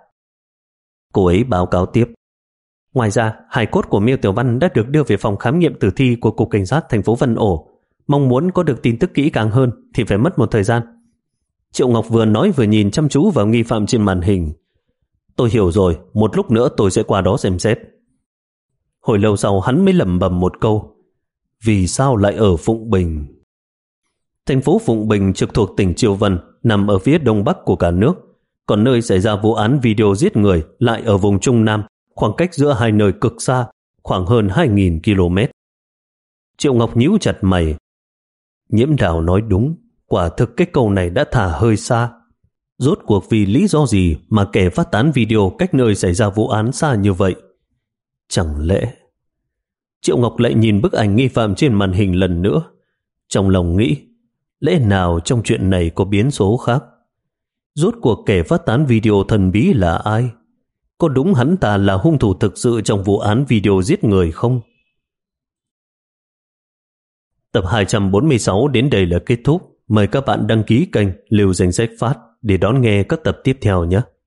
A: Cô ấy báo cáo tiếp. Ngoài ra, hài cốt của Miêu Tiểu Văn đã được đưa về phòng khám nghiệm tử thi của Cục Cảnh sát thành phố Vân Ổ. Mong muốn có được tin tức kỹ càng hơn thì phải mất một thời gian. Triệu Ngọc vừa nói vừa nhìn chăm chú vào nghi phạm trên màn hình. Tôi hiểu rồi, một lúc nữa tôi sẽ qua đó xem xét. Hồi lâu sau hắn mới lẩm bẩm một câu. Vì sao lại ở Phụng Bình? Thành phố Phụng Bình trực thuộc tỉnh Chiêu Vân, nằm ở phía đông bắc của cả nước. Còn nơi xảy ra vụ án video giết người lại ở vùng Trung Nam, khoảng cách giữa hai nơi cực xa, khoảng hơn hai nghìn ki lô mét. Triệu Ngọc nhíu chặt mày. Nhiễm Đào nói đúng, quả thực cái câu này đã thả hơi xa. Rốt cuộc vì lý do gì mà kẻ phát tán video cách nơi xảy ra vụ án xa như vậy? Chẳng lẽ... Triệu Ngọc lại nhìn bức ảnh nghi phạm trên màn hình lần nữa. Trong lòng nghĩ, lẽ nào trong chuyện này có biến số khác? Rốt cuộc kẻ phát tán video thần bí là ai? Có đúng hắn ta là hung thủ thực sự trong vụ án video giết người không? Tập hai trăm bốn mươi sáu đến đây là kết thúc. Mời các bạn đăng ký kênh Lưu Danh Sách Phát để đón nghe các tập tiếp theo nhé.